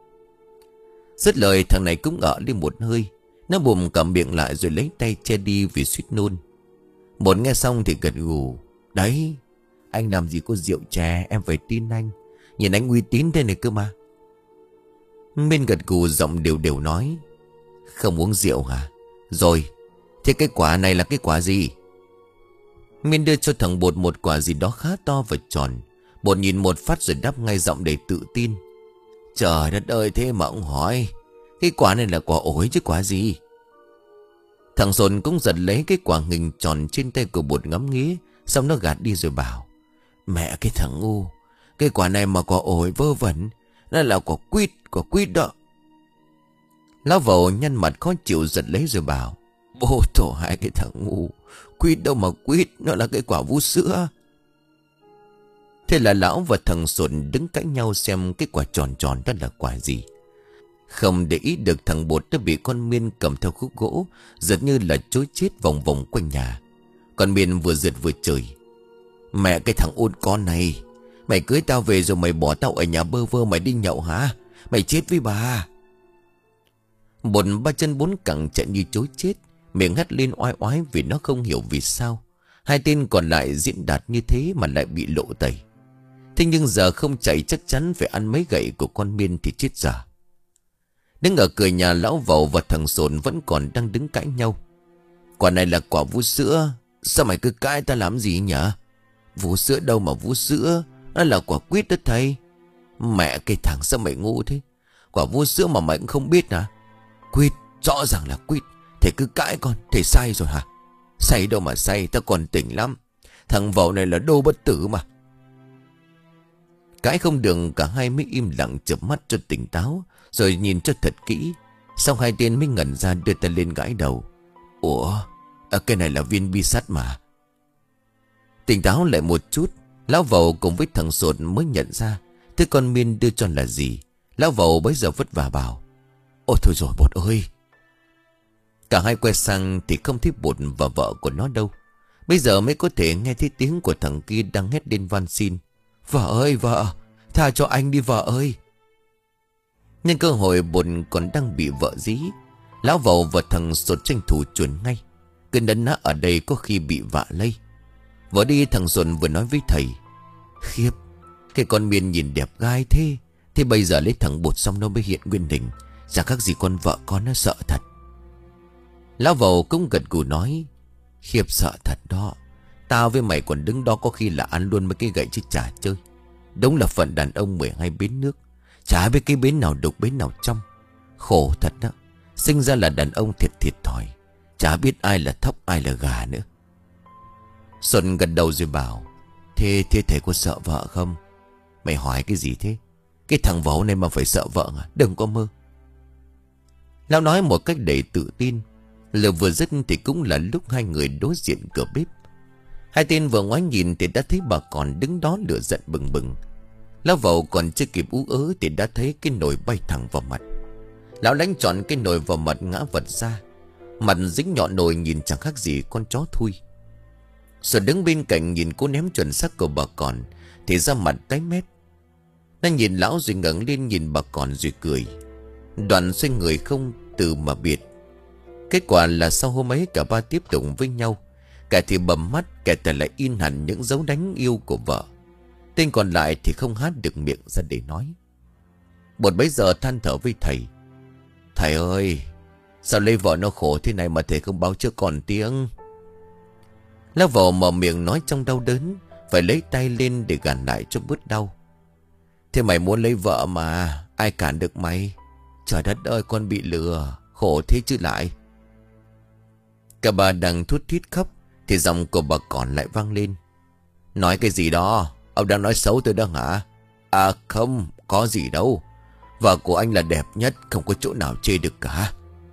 Dứt lời thằng này cũng ợ lên một hơi. Nó bùm cầm miệng lại rồi lấy tay che đi vì suýt nôn. Bột nghe xong thì gật gù. Đấy, anh làm gì có rượu chè, em phải tin anh. Nhìn anh uy tín thế này cơ mà. Miên gật gù giọng đều đều nói. Không uống rượu hả? Rồi, thế cái quả này là cái quả gì? Miên đưa cho thằng Bột một quả gì đó khá to và tròn. Bột nhìn một phát rồi đáp ngay giọng đầy tự tin. Trời đất ơi, thế mà ông hỏi. Cái quả này là quả ổi chứ quả gì? Thằng Sồn cũng giật lấy cái quả hình tròn trên tay của Bột ngắm nghía. Xong nó gạt đi rồi bảo. Mẹ cái thằng ngu, cái quả này mà quả ổi vơ vẩn. Nó là quả quýt, quả quýt đó. Lão Vẩu nhăn mặt khó chịu giật lấy rồi bảo. Bố tổ hai cái thằng ngu, quýt đâu mà quýt, nó là cái quả vú sữa. Thế là lão và thằng Sồn đứng cãi nhau xem cái quả tròn tròn đó là quả gì. Không để ý được thằng Bột đã bị con Miên cầm theo khúc gỗ, giật như là chối chết vòng vòng quanh nhà. Con Miên vừa giật vừa chửi. Mẹ cái thằng ôn con này, mày cưới tao về rồi mày bỏ tao ở nhà bơ vơ mày đi nhậu hả? Mày chết với bà. Bột ba chân bốn cẳng chạy như chối chết, miệng hét lên oai oái vì nó không hiểu vì sao hai tên còn lại diễn đạt như thế mà lại bị lộ tẩy. Thế nhưng giờ không chạy chắc chắn phải ăn mấy gậy của con Miên thì chết dở. Đứng ở cửa nhà, lão Vầu và thằng Sồn vẫn còn đang đứng cãi nhau. Quả này là quả vú sữa. Sao mày cứ cãi ta làm gì nhỉ? Vú sữa đâu mà vú sữa, nó là quả quýt đó thầy. Mẹ cái thằng, sao mày ngu thế? Quả vú sữa mà mày cũng không biết à? Quýt, rõ ràng là quýt. Thầy cứ cãi con, thầy sai rồi hả? Say đâu mà say, ta còn tỉnh lắm. Thằng Vầu này là đô bất tử mà. Cãi không được, cả hai mới im lặng chợp mắt cho tỉnh táo, rồi nhìn cho thật kỹ. Xong hai tên mới ngẩn ra đưa tay lên gãi đầu. Ủa, à, cái này là viên bi sắt mà. Tỉnh táo lại một chút, lão Vầu cùng với thằng Sột mới nhận ra thứ con Miên đưa cho là gì. Lão Vầu bấy giờ vất vả bảo: Ôi thôi rồi Bột ơi. Cả hai quay sang thì không thấy Bột và vợ của nó đâu. Bây giờ mới có thể nghe thấy tiếng của thằng kia đang hét lên van xin: Vợ ơi vợ, tha cho anh đi vợ ơi. Nhân cơ hội Bột còn đang bị vợ dí, lão Vầu và thằng Sột tranh thủ chuồn ngay. Cứ nấn ná ở đây có khi bị vạ lây. Vừa đi thằng Sột vừa nói với thầy: Khiếp, cái con Miên nhìn đẹp gai thế. Thế bây giờ lấy thằng Bột xong nó mới hiện nguyên hình. Chả khác gì con vợ con, nó sợ thật. Lão Vầu cũng gật gù nói: Khiếp sợ thật đó. Tao với mày còn đứng đó có khi là ăn luôn mấy cái gậy chứ chả chơi. Đúng là phận đàn ông mười hai bến nước. Chả biết cái bến nào đục bến nào trong. Khổ thật đó. Sinh ra là đàn ông thiệt thiệt thòi. Chả biết ai là thóc ai là gà nữa. Xuân gật đầu rồi bảo: Thế thế thầy có sợ vợ không? Mày hỏi cái gì thế? Cái thằng Vấu này mà phải sợ vợ à? Đừng có mơ. Lão nói một cách đầy tự tin. Lời vừa dứt thì cũng là lúc hai người đối diện cửa bếp. Hai tên vừa ngoái nhìn thì đã thấy bà còn đứng đó lửa giận bừng bừng. Lão Vầu còn chưa kịp ú ớ thì đã thấy cái nồi bay thẳng vào mặt. Lão đánh trọn cái nồi vào mặt ngã vật ra. Mặt dính nhọn nồi nhìn chẳng khác gì con chó thui. Rồi đứng bên cạnh nhìn cô ném chuẩn xác của bà còn thì ra mặt tái mét. Nó nhìn lão rồi ngẩng lên nhìn bà còn rồi cười. Đoạn xoay người không từ mà biệt. Kết quả là sau hôm ấy cả ba tiếp tục với nhau. Kẻ thì bầm mắt, kẻ thì lại in hẳn những dấu đánh yêu của vợ. Tên còn lại thì không hát được miệng ra để nói. Bột bấy giờ than thở với thầy: Thầy ơi, sao lấy vợ nó khổ thế này mà thầy không báo trước còn tiếng. Lão Vầu mở miệng nói trong đau đớn, phải lấy tay lên để gàn lại cho bớt đau. Thế mày muốn lấy vợ mà, ai cản được mày? Trời đất ơi, con bị lừa, khổ thế chứ lại. Cả bà đang thút thít khóc thì giọng của bà còn lại vang lên: Nói cái gì đó? Ông đang nói xấu tôi đó hả? À không, có gì đâu. Vợ của anh là đẹp nhất, không có chỗ nào chê được cả.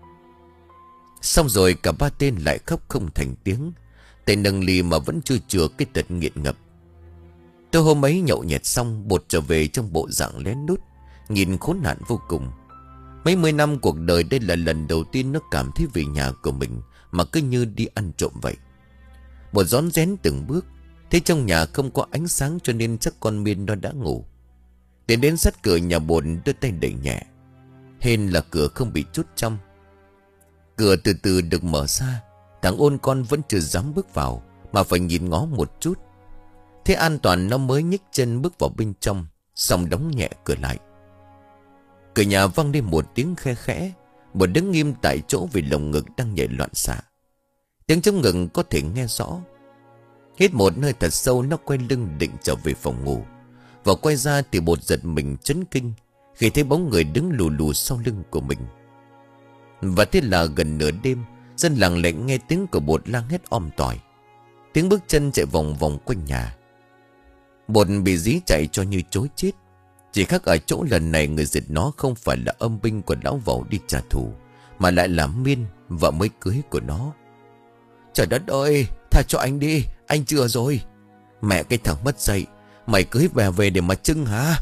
Xong rồi cả ba tên lại khóc không thành tiếng. Tay nâng ly mà vẫn chưa chừa cái tật nghiện ngập. Tôi hôm ấy nhậu nhẹt xong, Bột trở về trong bộ dạng lén lút, nhìn khốn nạn vô cùng. Mấy mươi năm cuộc đời đây là lần đầu tiên nó cảm thấy về nhà của mình mà cứ như đi ăn trộm vậy. Bột rón rén từng bước. Thế trong nhà không có ánh sáng cho nên chắc con Miên nó đã ngủ. Tiến đến sát cửa nhà Bột đưa tay đẩy nhẹ. Hên là cửa không bị chốt trong. Cửa từ từ được mở ra. Thằng ôn con vẫn chưa dám bước vào mà phải nhìn ngó một chút. Thế an toàn nó mới nhích chân bước vào bên trong, xong đóng nhẹ cửa lại. Cửa nhà vang lên một tiếng khe khẽ. Bột đứng nghiêm tại chỗ vì lồng ngực đang nhảy loạn xạ. Tiếng trong ngực có thể nghe rõ. Hít một hơi thật sâu, nó quay lưng định trở về phòng ngủ. Và quay ra thì Bột giật mình chấn kinh khi thấy bóng người đứng lù lù sau lưng của mình. Và thế là gần nửa đêm, dân làng lại nghe tiếng của Bột la hét om tỏi. Tiếng bước chân chạy vòng vòng quanh nhà. Bột bị dí chạy cho như chối chết. Chỉ khác ở chỗ lần này người giật nó không phải là âm binh của lão Vầu đi trả thù, mà lại là Miên, vợ mới cưới của nó. Trời đất ơi, tha cho anh đi, anh chưa rồi. Mẹ cái thằng mất dạy, mày cưới về về để mà trưng hả?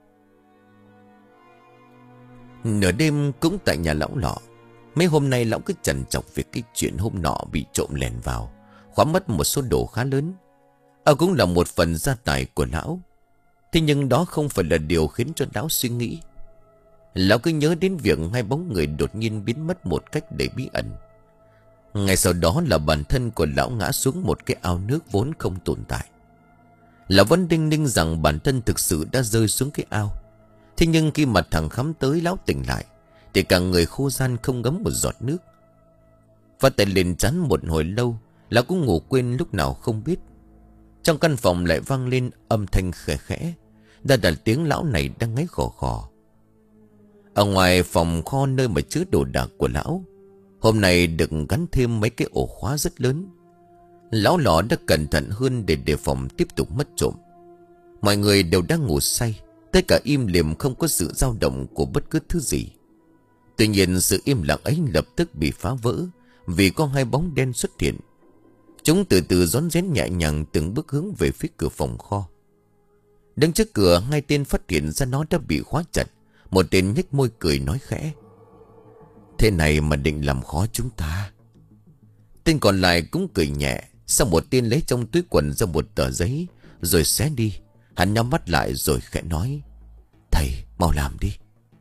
Nửa đêm cũng tại nhà lão Lọ. Mấy hôm nay lão cứ chằn chọc về cái chuyện hôm nọ bị trộm lèn vào, khóa mất một số đồ khá lớn. Ở cũng là một phần gia tài của lão. Thế nhưng đó không phải là điều khiến cho lão suy nghĩ. Lão cứ nhớ đến việc hai bóng người đột nhiên biến mất một cách đầy bí ẩn. Ngày sau đó là bản thân của lão ngã xuống một cái ao nước vốn không tồn tại. Lão vẫn đinh ninh rằng bản thân thực sự đã rơi xuống cái ao. Thế nhưng khi mặt thằng Khắm tới, lão tỉnh lại thì cả người khô ran không ngấm một giọt nước. Và tay lên trán một hồi lâu, lão cũng ngủ quên lúc nào không biết. Trong căn phòng lại vang lên âm thanh khẽ khẽ, đã là tiếng lão này đang ngáy khò khò. Ở ngoài phòng kho nơi mà chứa đồ đạc của lão, hôm nay được gắn thêm mấy cái ổ khóa rất lớn. Lão lọ đã cẩn thận hơn để đề phòng tiếp tục mất trộm. Mọi người đều đang ngủ say, tất cả im lìm, không có sự dao động của bất cứ thứ gì. Tuy nhiên sự im lặng ấy lập tức bị phá vỡ vì có hai bóng đen xuất hiện. Chúng từ từ rón rén nhẹ nhàng từng bước hướng về phía cửa phòng kho. Đứng trước cửa, hai tên phát hiện ra nó đã bị khóa chặt. Một tên nhếch môi cười nói khẽ: "Thế này mà định làm khó chúng ta." Tên còn lại cũng cười nhẹ. Sau một tên lấy trong túi quần ra một tờ giấy rồi xé đi. Hắn nhắm mắt lại rồi khẽ nói: "Thầy mau làm đi."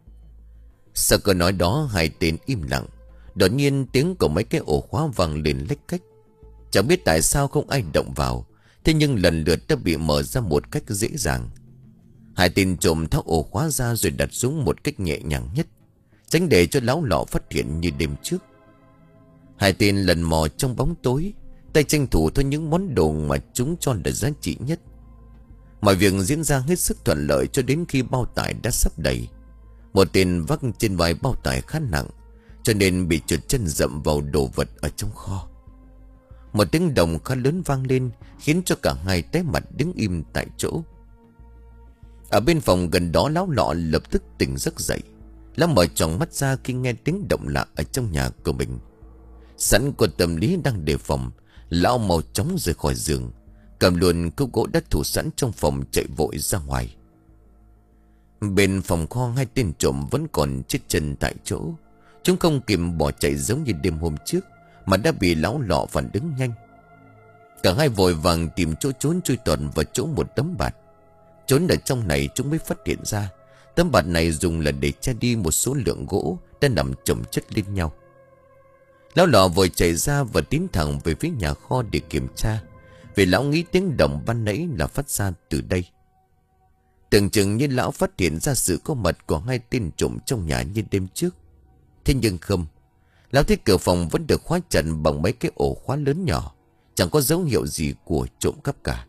Sau câu nói đó, hai tên im lặng. Đột nhiên tiếng của mấy cái ổ khóa vang lên lách cách. Chẳng biết tại sao không ai động vào, thế nhưng lần lượt đã bị mở ra một cách dễ dàng. Hai tên trộm tháo ổ khóa ra rồi đặt xuống một cách nhẹ nhàng nhất, tránh để cho lão lọ phát hiện như đêm trước. Hai tên lần mò trong bóng tối, tay tranh thủ thôi những món đồ mà chúng cho là giá trị nhất. Mọi việc diễn ra hết sức thuận lợi cho đến khi bao tải đã sắp đầy. Một tên vác trên vai bao tải khá nặng, cho nên bị trượt chân dậm vào đồ vật ở trong kho. Một tiếng động khá lớn vang lên, khiến cho cả hai tái mặt đứng im tại chỗ. Ở bên phòng gần đó, lão lọ lập tức tỉnh giấc dậy. Lão mở tròn mắt ra khi nghe tiếng động lạ ở trong nhà của mình. Sẵn có tâm lý đang đề phòng, lão mau chóng rời khỏi giường, cầm luôn cốc gỗ đất thủ sẵn trong phòng chạy vội ra ngoài. Bên phòng kho, hai tên trộm vẫn còn chết chân tại chỗ. Chúng không kịp bỏ chạy giống như đêm hôm trước, mà đã bị lão lọ phản ứng nhanh. Cả hai vội vàng tìm chỗ trốn chui tuần vào chỗ một tấm bạt. Trốn ở trong này chúng mới phát hiện ra tấm bạt này dùng là để che đi một số lượng gỗ đã nằm chồng chất lên nhau. Lão lọ vội chạy ra và tiến thẳng về phía nhà kho để kiểm tra, vì lão nghĩ tiếng động ban nãy là phát ra từ đây. Tưởng chừng như lão phát hiện ra sự có mặt của hai tên trộm trong nhà như đêm trước. Thế nhưng không, lão thấy cửa phòng vẫn được khóa chặt bằng mấy cái ổ khóa lớn nhỏ, chẳng có dấu hiệu gì của trộm cắp cả.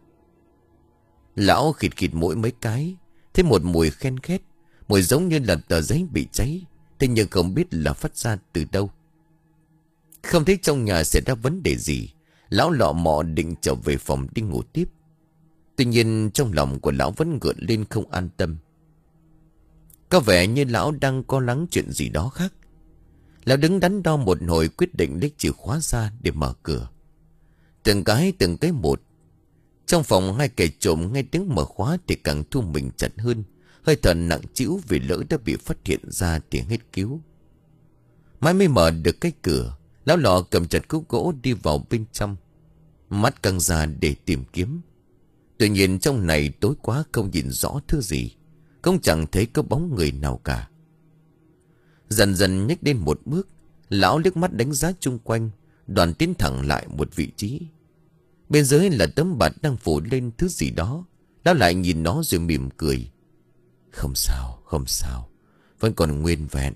Lão khịt khịt mũi mấy cái, thấy một mùi khen khét, mùi giống như là tờ giấy bị cháy, thế nhưng không biết là phát ra từ đâu. Không thấy trong nhà xảy ra vấn đề gì, lão lọ mọ định trở về phòng đi ngủ tiếp. Tuy nhiên trong lòng của lão vẫn gợn lên không an tâm. Có vẻ như lão đang lo lắng chuyện gì đó khác. Lão đứng đắn đo một hồi, quyết định lấy chìa khóa ra để mở cửa. Từng cái từng cái một. Trong phòng, hai kẻ trộm nghe tiếng mở khóa thì càng thu mình chặt hơn, hơi thở nặng trĩu vì lỡ đã bị phát hiện ra thì hết cứu. Mãi mới mở được cái cửa, lão lọ cầm chặt khúc gỗ đi vào bên trong, mắt căng ra để tìm kiếm. Tuy nhiên trong này tối quá không nhìn rõ thứ gì, cũng chẳng thấy có bóng người nào cả. Dần dần nhích lên một bước, lão liếc mắt đánh giá chung quanh, đoàn tiến thẳng lại một vị trí. Bên dưới là tấm bạt đang phủ lên thứ gì đó. Lão lại nhìn nó rồi mỉm cười. Không sao, không sao, vẫn còn nguyên vẹn.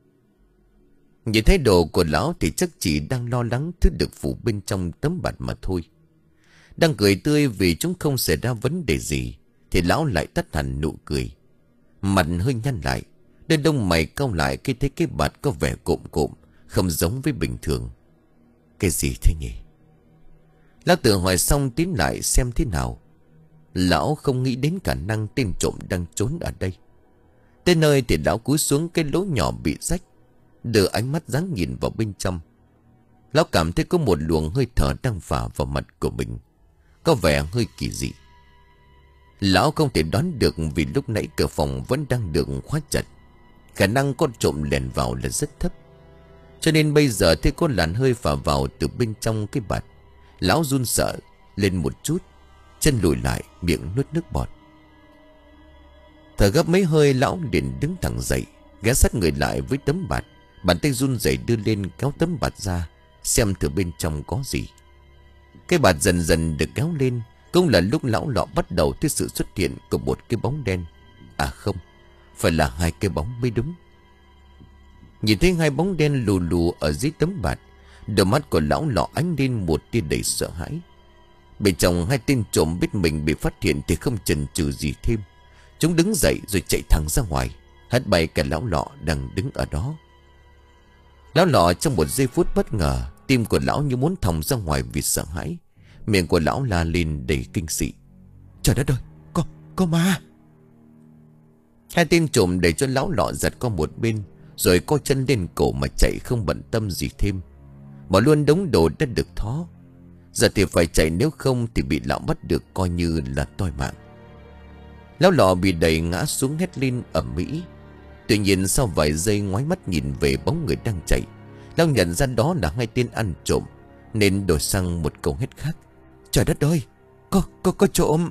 Nhìn thái độ của lão thì chắc chỉ đang lo lắng thứ được phủ bên trong tấm bạt mà thôi. Đang cười tươi vì chúng không xảy ra vấn đề gì, thì lão lại tắt hẳn nụ cười. Mặt hơi nhăn lại, đôi lông mày cau lại khi thấy cái bạt có vẻ cộm cộm, không giống với bình thường. Cái gì thế nhỉ? Lão tự hỏi xong tiến lại xem thế nào. Lão không nghĩ đến khả năng tên trộm đang trốn ở đây. Tới nơi thì lão cúi xuống cái lỗ nhỏ bị rách, đưa ánh mắt dáng nhìn vào bên trong. Lão cảm thấy có một luồng hơi thở đang phả vào mặt của mình, có vẻ hơi kỳ dị. Lão không thể đoán được vì lúc nãy cửa phòng vẫn đang được khóa chặt, khả năng con trộm lèn vào là rất thấp. Cho nên bây giờ thấy có làn hơi phả vào từ bên trong cái bạt, lão run sợ lên một chút, chân lùi lại, miệng nuốt nước bọt. Thở gấp mấy hơi, lão liền đứng thẳng dậy, ghé sát người lại với tấm bạt, bàn tay run rẩy đưa lên kéo tấm bạt ra, xem thử bên trong có gì. Cái bạt dần dần được kéo lên, Cũng là lúc lão lọ bắt đầu thấy sự xuất hiện của một cái bóng đen. À không, phải là hai cái bóng mới đúng. Nhìn thấy hai bóng đen lù lù ở dưới tấm bạt, đôi mắt của lão lọ ánh lên một tia đầy sợ hãi. Bên trong hai tên trộm biết mình bị phát hiện thì không chần chừ gì thêm. Chúng đứng dậy rồi chạy thẳng ra ngoài, hất bay cả lão lọ đang đứng ở đó. Lão lọ trong một giây phút bất ngờ, tim của lão như muốn thòng ra ngoài vì sợ hãi. Miệng của lão la lên đầy kinh dị. Trời đất ơi, có, có ma. Hai tên trộm để cho lão lọ giật qua một bên, rồi co chân lên cổ mà chạy không bận tâm gì thêm. Mà luôn đống đồ đã được thó. Giờ thì phải chạy, nếu không thì bị lão bắt được coi như là toi mạng. Lão lọ bị đẩy ngã xuống hét lên ầm ĩ. Tuy nhiên sau vài giây ngoái mắt nhìn về bóng người đang chạy, lão nhận ra đó là hai tên ăn trộm, nên đổi sang một câu hét khác. Trời đất ơi, có, có, có trộm.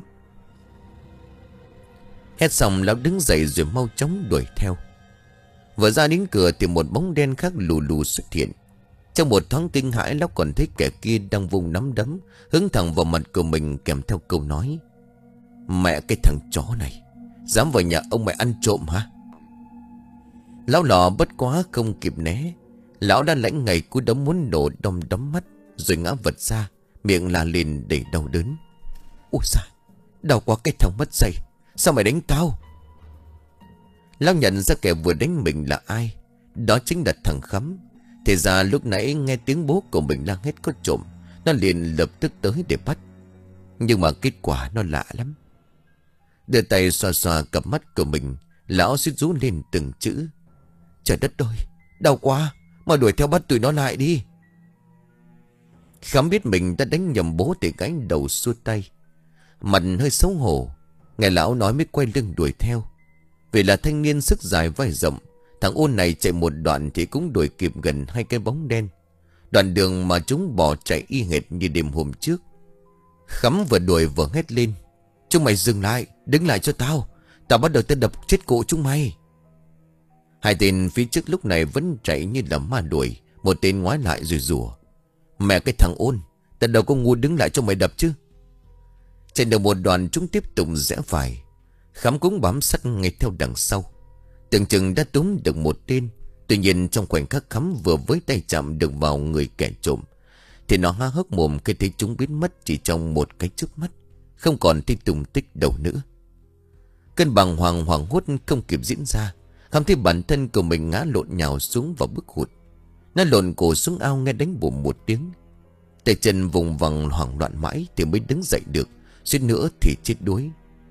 Hét xong lão đứng dậy rồi mau chóng đuổi theo. Vừa ra đến cửa thì một bóng đen khác lù lù xuất hiện. Trong một thoáng kinh hãi, lão còn thấy kẻ kia đang vung nắm đấm hướng thẳng vào mặt của mình, kèm theo câu nói: Mẹ cái thằng chó này, dám vào nhà ông mày ăn trộm hả? Lão lọ bất quá không kịp né, lão đã lãnh ngày cú đấm muốn nổ đom đóm mắt, rồi ngã vật ra, miệng la lên để đau đớn. Ôi giời, đau quá cái thằng mất dây, sao mày đánh tao? Lão nhận ra kẻ vừa đánh mình là ai. Đó chính là thằng Khắm. Thì ra lúc nãy nghe tiếng bố của mình la hét có trộm, nó liền lập tức tới để bắt. Nhưng mà kết quả nó lạ lắm. Đưa tay xoa xoa cặp mắt của mình, lão suýt rú lên từng chữ. Trời đất ơi, đau quá, mà đuổi theo bắt tụi nó lại đi. Khắm biết mình đã đánh nhầm bố thì gãy đầu xua tay, mặt hơi xấu hổ. Nghe lão nói mới quay lưng đuổi theo. Vì là thanh niên sức dài vai rộng, thằng ôn này chạy một đoạn thì cũng đuổi kịp gần hai cái bóng đen. Đoạn đường mà chúng bỏ chạy y hệt như đêm hôm trước. Khắm vừa đuổi vừa hét lên: Chúng mày dừng lại, đứng lại cho tao, tao bắt đầu tên đập chết cụ chúng mày. Hai tên phía trước lúc này vẫn chạy như là ma đuổi. Một tên ngoái lại rồi rủa: Mẹ cái thằng ôn, tao đâu có ngu đứng lại cho mày đập chứ. Chạy được một đoạn chúng tiếp tục rẽ phải. Khắm cũng bám sát ngay theo đằng sau. Tưởng chừng đã túm được một tên. Tuy nhiên trong khoảnh khắc Khắm vừa với tay chạm được vào người kẻ trộm thì nó há hốc mồm khi thấy chúng biến mất chỉ trong một cái chớp mắt, không còn thấy tung tích đâu nữa. Cơn bàng hoàng hoảng hốt không kịp diễn ra, Khắm thấy bản thân của mình ngã lộn nhào xuống vào bức hụt. Nó lộn cổ xuống ao nghe đánh bùm một tiếng. Tay chân vùng vằng hoảng loạn mãi thì mới đứng dậy được, suýt nữa thì chết đuối.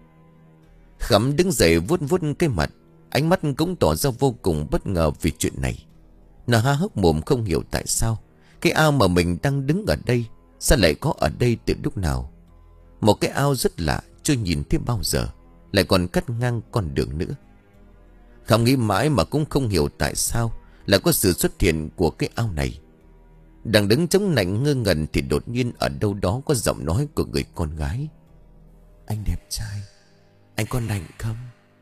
Khắm đứng dậy vuốt vuốt cái mặt, ánh mắt cũng tỏ ra vô cùng bất ngờ vì chuyện này. Nó há hốc mồm không hiểu tại sao cái ao mà mình đang đứng ở đây sao lại có ở đây từ lúc nào. Một cái ao rất lạ, chưa nhìn thấy bao giờ, lại còn cắt ngang con đường nữa. Khắm nghĩ mãi mà cũng không hiểu tại sao lại có sự xuất hiện của cái ao này. Đang đứng chống nạnh ngơ ngẩn thì đột nhiên ở đâu đó có giọng nói của người con gái: Anh đẹp trai, anh có lạnh không?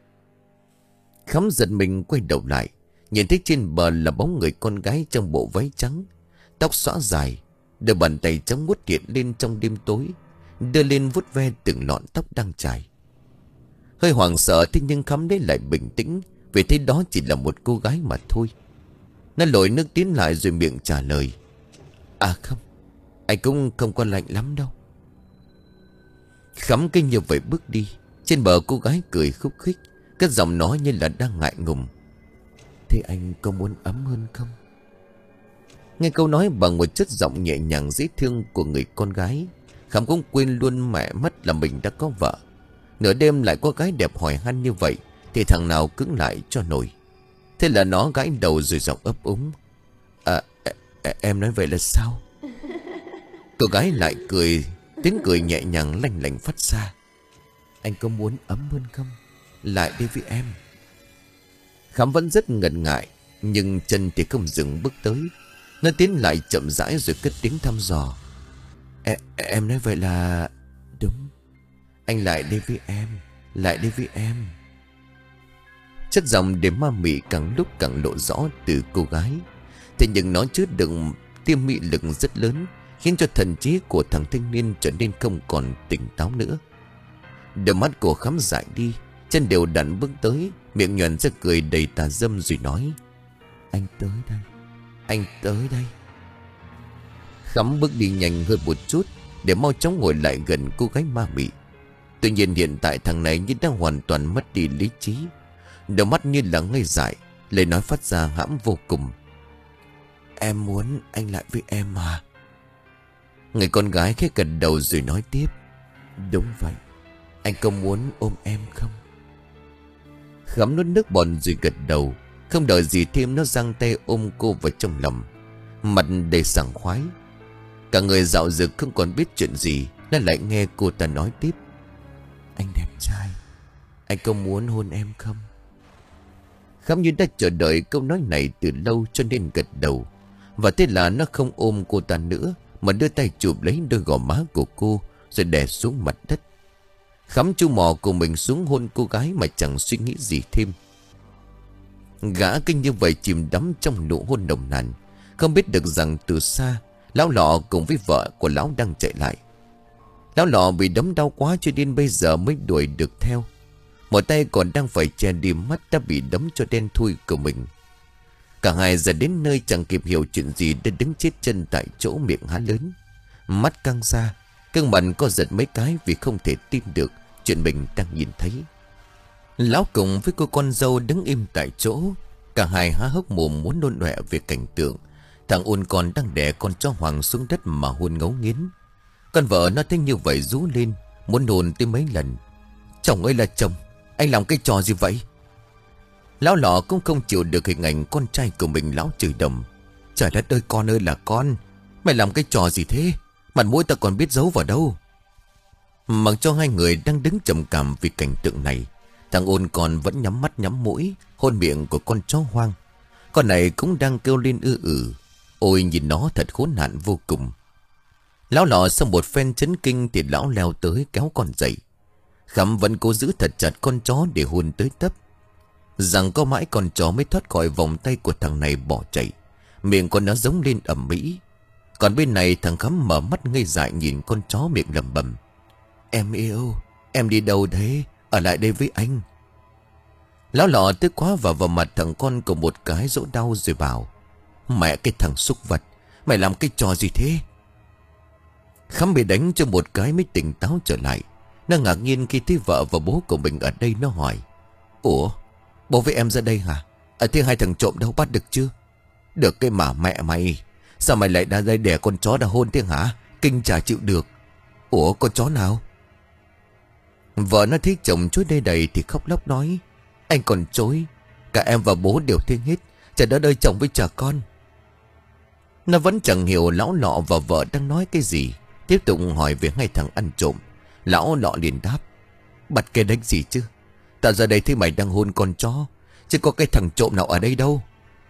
Khắm giật mình quay đầu lại, nhìn thấy trên bờ là bóng người con gái trong bộ váy trắng, tóc xõa dài, đôi bàn tay trắng muốt hiện lên trong đêm tối, đưa lên vuốt ve từng lọn tóc đang chải. Hơi hoảng sợ thế nhưng Khắm đấy lại bình tĩnh, vì thấy đó chỉ là một cô gái mà thôi. Nó lội nước tiến lại rồi miệng trả lời: À không, anh cũng không có lạnh lắm đâu. Khắm kinh như vậy bước đi. Trên bờ cô gái cười khúc khích, cất giọng nói như là đang ngại ngùng: Thế anh có muốn ấm hơn không? Nghe câu nói bằng một chất giọng nhẹ nhàng dễ thương của người con gái, Khắm cũng quên luôn mẹ mất là mình đã có vợ. Nửa đêm lại có gái đẹp hỏi han như vậy thì thằng nào cứng lại cho nổi. Thế là nó gãi đầu rồi giọng ấp úng: À, em nói vậy là sao? Cô gái lại cười, tiếng cười nhẹ nhàng lanh lảnh phát ra: Anh có muốn ấm hơn không? Lại đi với em. Khám vẫn rất ngần ngại, nhưng chân thì không dừng bước tới. Nó tiến lại chậm rãi rồi cất tiếng thăm dò: e, Em nói vậy là... Đúng, anh lại đi với em, lại đi với em. Chất giọng để ma mị càng lúc càng lộ rõ từ cô gái. Thế nhưng nó chứa đựng tiêm mị lực rất lớn, khiến cho thần trí của thằng thanh niên trở nên không còn tỉnh táo nữa. Đôi mắt của Khắm dại đi, chân đều đặn bước tới, miệng nhoẻn ra cười đầy tà dâm rồi nói: Anh tới đây, anh tới đây. Khắm bước đi nhanh hơn một chút để mau chóng ngồi lại gần cô gái ma mị. Tuy nhiên hiện tại thằng này như đang hoàn toàn mất đi lý trí, đôi mắt như là ngây dại, lời nói phát ra hãm vô cùng: Em muốn anh lại với em mà. Người con gái khẽ gật đầu rồi nói tiếp: Đúng vậy, anh có muốn ôm em không? Khắm nuốt nước bọt rồi gật đầu. Không đợi gì thêm, nó giang tay ôm cô vào trong lòng, mặt đầy sảng khoái. Cả người dạo dực không còn biết chuyện gì, nó lại nghe cô ta nói tiếp: Anh đẹp trai, anh có muốn hôn em không? Khắm như đã chờ đợi câu nói này từ lâu cho nên gật đầu. Và thế là nó không ôm cô ta nữa, mà đưa tay chụp lấy đôi gò má của cô rồi đè xuống mặt đất. Khắm chu mò của mình xuống hôn cô gái mà chẳng suy nghĩ gì thêm. Gã kinh như vậy chìm đắm trong nụ hôn nồng nàn, không biết được rằng từ xa lão lọ cùng với vợ của lão đang chạy lại. Lão lọ bị đấm đau quá cho nên bây giờ mới đuổi được theo. Một tay còn đang phải che đi mắt đã bị đấm cho đen thui của mình. Cả hai giờ đến nơi chẳng kịp hiểu chuyện gì đã đứng chết chân tại chỗ, miệng há lớn, mắt căng ra, gương mặt co giật mấy cái vì không thể tin được chuyện mình đang nhìn thấy. Lão cùng với cô con dâu đứng im tại chỗ, cả hai há hốc mồm muốn nôn ọe về cảnh tượng thằng ôn con đang đè con chó hoang xuống đất mà hôn ngấu nghiến. Con vợ nó thấy như vậy rú lên, muốn nôn tới mấy lần. Chồng ơi là chồng, anh làm cái trò gì vậy? Lão lọ cũng không chịu được hình ảnh con trai của mình, lão chửi đầm: Trời đất ơi, con ơi là con, mày làm cái trò gì thế? Mặt mũi ta còn biết giấu vào đâu. Mặc cho hai người đang đứng trầm cảm vì cảnh tượng này, thằng ôn còn vẫn nhắm mắt nhắm mũi hôn miệng của con chó hoang. Con này cũng đang kêu lên ư ử. Ôi nhìn nó thật khốn nạn vô cùng. Lão lọ sau một phen chấn kinh thì lão leo tới kéo con dậy. Khắm vẫn cố giữ thật chặt con chó để hôn tới tấp. Rằng có mãi con chó mới thoát khỏi vòng tay của thằng này bỏ chạy. Miệng con nó giống lên ầm ĩ. Còn bên này thằng Khắm mở mắt ngây dại nhìn con chó miệng lẩm bẩm: Em yêu, em đi đâu thế? Ở lại đây với anh. Lão lọ tức quá vào vào mặt thằng con của một cái dỗ đau rồi bảo: Mẹ cái thằng súc vật, mày làm cái trò gì thế? Khắm bị đánh cho một cái mới tỉnh táo trở lại. Nó ngạc nhiên khi thấy vợ và bố của mình ở đây. Nó hỏi: Ủa, bố với em ra đây hả? À, thế hai thằng trộm đâu bắt được chưa? Được cái mà mẹ mày, sao mày lại ra đây đẻ con chó đã hôn thế hả? Kinh chả chịu được. Ủa, con chó nào? Vợ nó thấy chồng chối đây đầy thì khóc lóc nói: Anh còn chối, cả em và bố đều thiêng hết, chả đã đời chồng với chả con. Nó vẫn chẳng hiểu lão lọ và vợ đang nói cái gì, tiếp tục hỏi về hai thằng ăn trộm. Lão lọ liền đáp: Bắt cái đánh gì chứ? Tao ra đây thấy mày đang hôn con chó, chứ có cái thằng trộm nào ở đây đâu.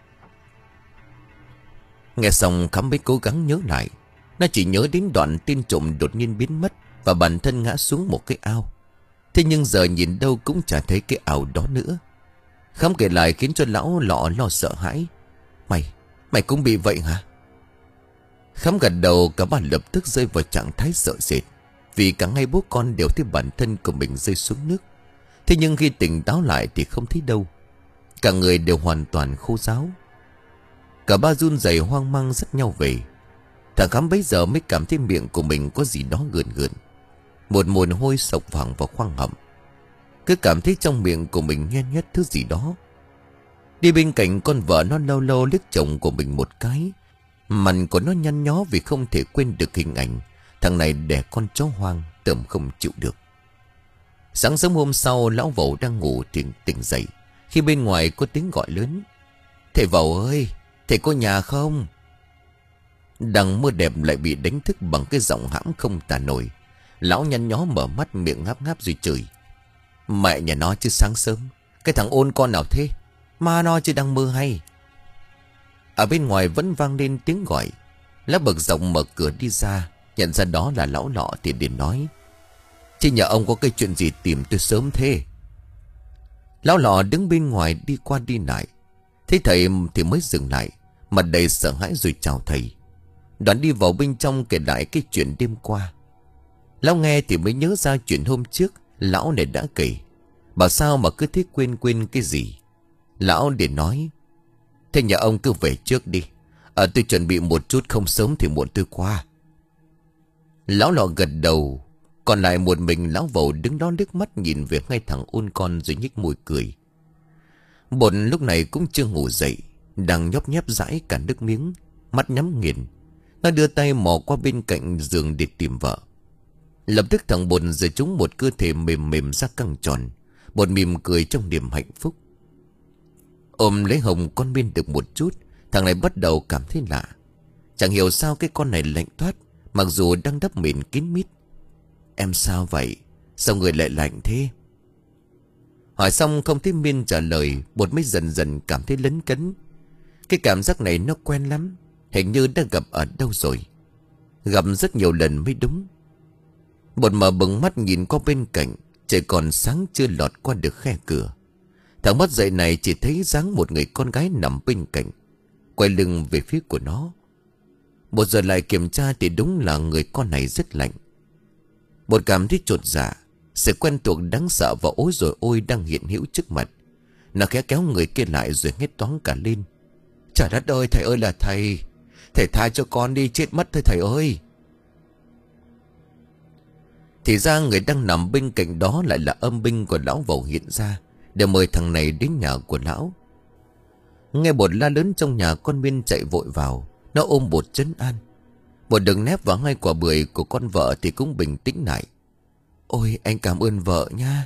Nghe xong Khắm mới cố gắng nhớ lại. Nó chỉ nhớ đến đoạn tên trộm đột nhiên biến mất và bản thân ngã xuống một cái ao. Thế nhưng giờ nhìn đâu cũng chả thấy cái ao đó nữa. Khắm kể lại khiến cho lão lọ lo sợ hãi: Mày, mày cũng bị vậy hả? Khắm gật đầu. Cả ba lập tức rơi vào trạng thái sợ sệt, vì cả hai bố con đều thấy bản thân của mình rơi xuống nước. Thế nhưng khi tỉnh táo lại thì không thấy đâu. Cả người đều hoàn toàn khô ráo. Cả ba run rẩy hoang mang dắt nhau về. Thằng Khắm bấy giờ mới cảm thấy miệng của mình có gì đó gườn gườn, một mùi hôi sộc vào vào khoang họng. Cứ cảm thấy trong miệng của mình nhen nhét thứ gì đó. Đi bên cạnh con vợ nó lâu lâu liếc chồng của mình một cái. Mặt của nó nhăn nhó vì không thể quên được hình ảnh thằng này đẻ con chó hoang tởm không chịu được. Sáng sớm hôm sau, lão Vẩu đang ngủ thì tỉnh dậy khi bên ngoài có tiếng gọi lớn: Thầy Vẩu ơi, thầy có nhà không? Đằng mơ đẹp lại bị đánh thức bằng cái giọng hãm không tả nổi. Lão nhăn nhó mở mắt, miệng ngáp ngáp rồi chửi: Mẹ nhà nó chứ, sáng sớm cái thằng ôn con nào thế? Ma nó chứ đang mơ hay. Ở bên ngoài vẫn vang lên tiếng gọi. Lão bực giọng mở cửa đi ra, nhận ra đó là lão lọ thì liền nói: Chứ nhà ông có cái chuyện gì tìm tôi sớm thế? Lão lọ đứng bên ngoài đi qua đi lại, thấy thầy thì mới dừng lại, mặt đầy sợ hãi rồi chào thầy. Đoạn đi vào bên trong kể lại cái chuyện đêm qua. Lão nghe thì mới nhớ ra chuyện hôm trước lão này đã kể. Bảo sao mà cứ thích quên quên cái gì. Lão để nói: Thế nhà ông cứ về trước đi. À, tôi chuẩn bị một chút, không sớm thì muộn tôi qua. Lão lọ gật đầu. Còn lại một mình lão Vầu đứng đó liếc mắt nhìn về ngay thằng ôn con rồi nhếch môi cười. Bột lúc này cũng chưa ngủ dậy, đang nhóp nhép dãi cả nước miếng, mắt nhắm nghiền. Nó đưa tay mò qua bên cạnh giường để tìm vợ. Lập tức thằng Bột giơ trúng một cơ thể mềm mềm ra căng tròn. Bột mỉm cười trong niềm hạnh phúc. Ôm lấy Hồng con Miên được một chút, thằng này bắt đầu cảm thấy lạ. Chẳng hiểu sao cái con này lạnh toát, mặc dù đang đắp mền kín mít. Em sao vậy? Sao người lại lạnh thế? Hỏi xong không thấy Miên trả lời, Bột mới dần dần cảm thấy lấn cấn. Cái cảm giác này nó quen lắm, hình như đã gặp ở đâu rồi. Gặp rất nhiều lần mới đúng. Bột mở bừng mắt nhìn qua bên cạnh. Trời còn sáng chưa lọt qua được khe cửa. Thằng mất dậy này chỉ thấy dáng một người con gái nằm bên cạnh, quay lưng về phía của nó. Bột giờ lại kiểm tra thì đúng là người con này rất lạnh. Bột cảm thấy chột dạ. Sự quen thuộc đáng sợ và ối rồi ôi đang hiện hữu trước mặt. Nó khẽ kéo người kia lại rồi hét toáng cả lên: Trời đất ơi, thầy ơi là thầy! Thầy tha cho con đi, chết mất thôi thầy ơi! Thì ra người đang nằm bên cạnh đó lại là âm binh của lão Vầu hiện ra, để mời thằng này đến nhà của lão. Nghe Bột la lớn trong nhà, con Miên chạy vội vào. Nó ôm Bột trấn an. Bột đừng nép vào hai quả bưởi của con vợ thì cũng bình tĩnh lại. Ôi anh cảm ơn vợ nha.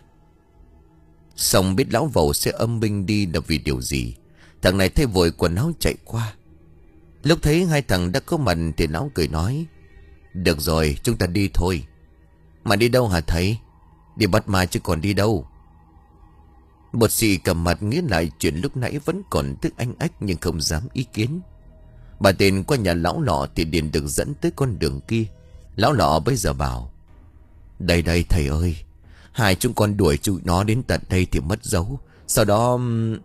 Xong biết lão Vầu sẽ âm binh đi là vì điều gì, thằng này thay vội quần áo chạy qua. Lúc thấy hai thằng đã có mặt thì lão cười nói: Được rồi, chúng ta đi thôi. Mà đi đâu hả thầy? Đi bắt ma chứ còn đi đâu. Bột xì cầm mặt nghĩ lại chuyện lúc nãy, vẫn còn tức anh ách nhưng không dám ý kiến. Bà tên qua nhà lão lọ thì liền được dẫn tới con đường kia. Lão lọ bây giờ bảo: Đây đây thầy ơi, hai chúng con đuổi tụi nó đến tận đây thì mất dấu. Sau đó...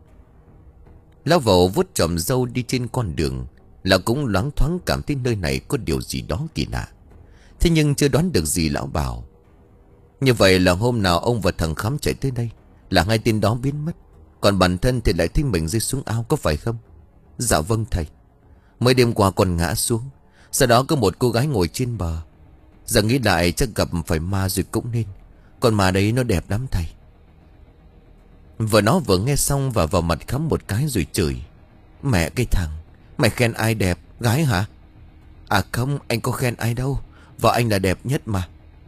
Lão Vầu vuốt chòm râu đi trên con đường. Lão cũng loáng thoáng cảm thấy nơi này có điều gì đó kỳ lạ. Thế nhưng chưa đoán được gì, lão bảo: Như vậy là hôm nào ông và thằng Khám chạy tới đây là hai tên đó biến mất, còn bản thân thì lại thấy mình rơi xuống ao, có phải không? Dạ vâng thầy. Mới đêm qua còn ngã xuống, sau đó có một cô gái ngồi trên bờ. Giờ nghĩ lại chắc gặp phải ma rồi cũng nên. Con ma đấy nó đẹp lắm thầy. Vợ nó vừa nghe xong và vào mặt Khám một cái rồi chửi: Mẹ cái thằng, mày khen ai đẹp, gái hả? À không, anh có khen ai đâu, vợ anh là đẹp nhất mà.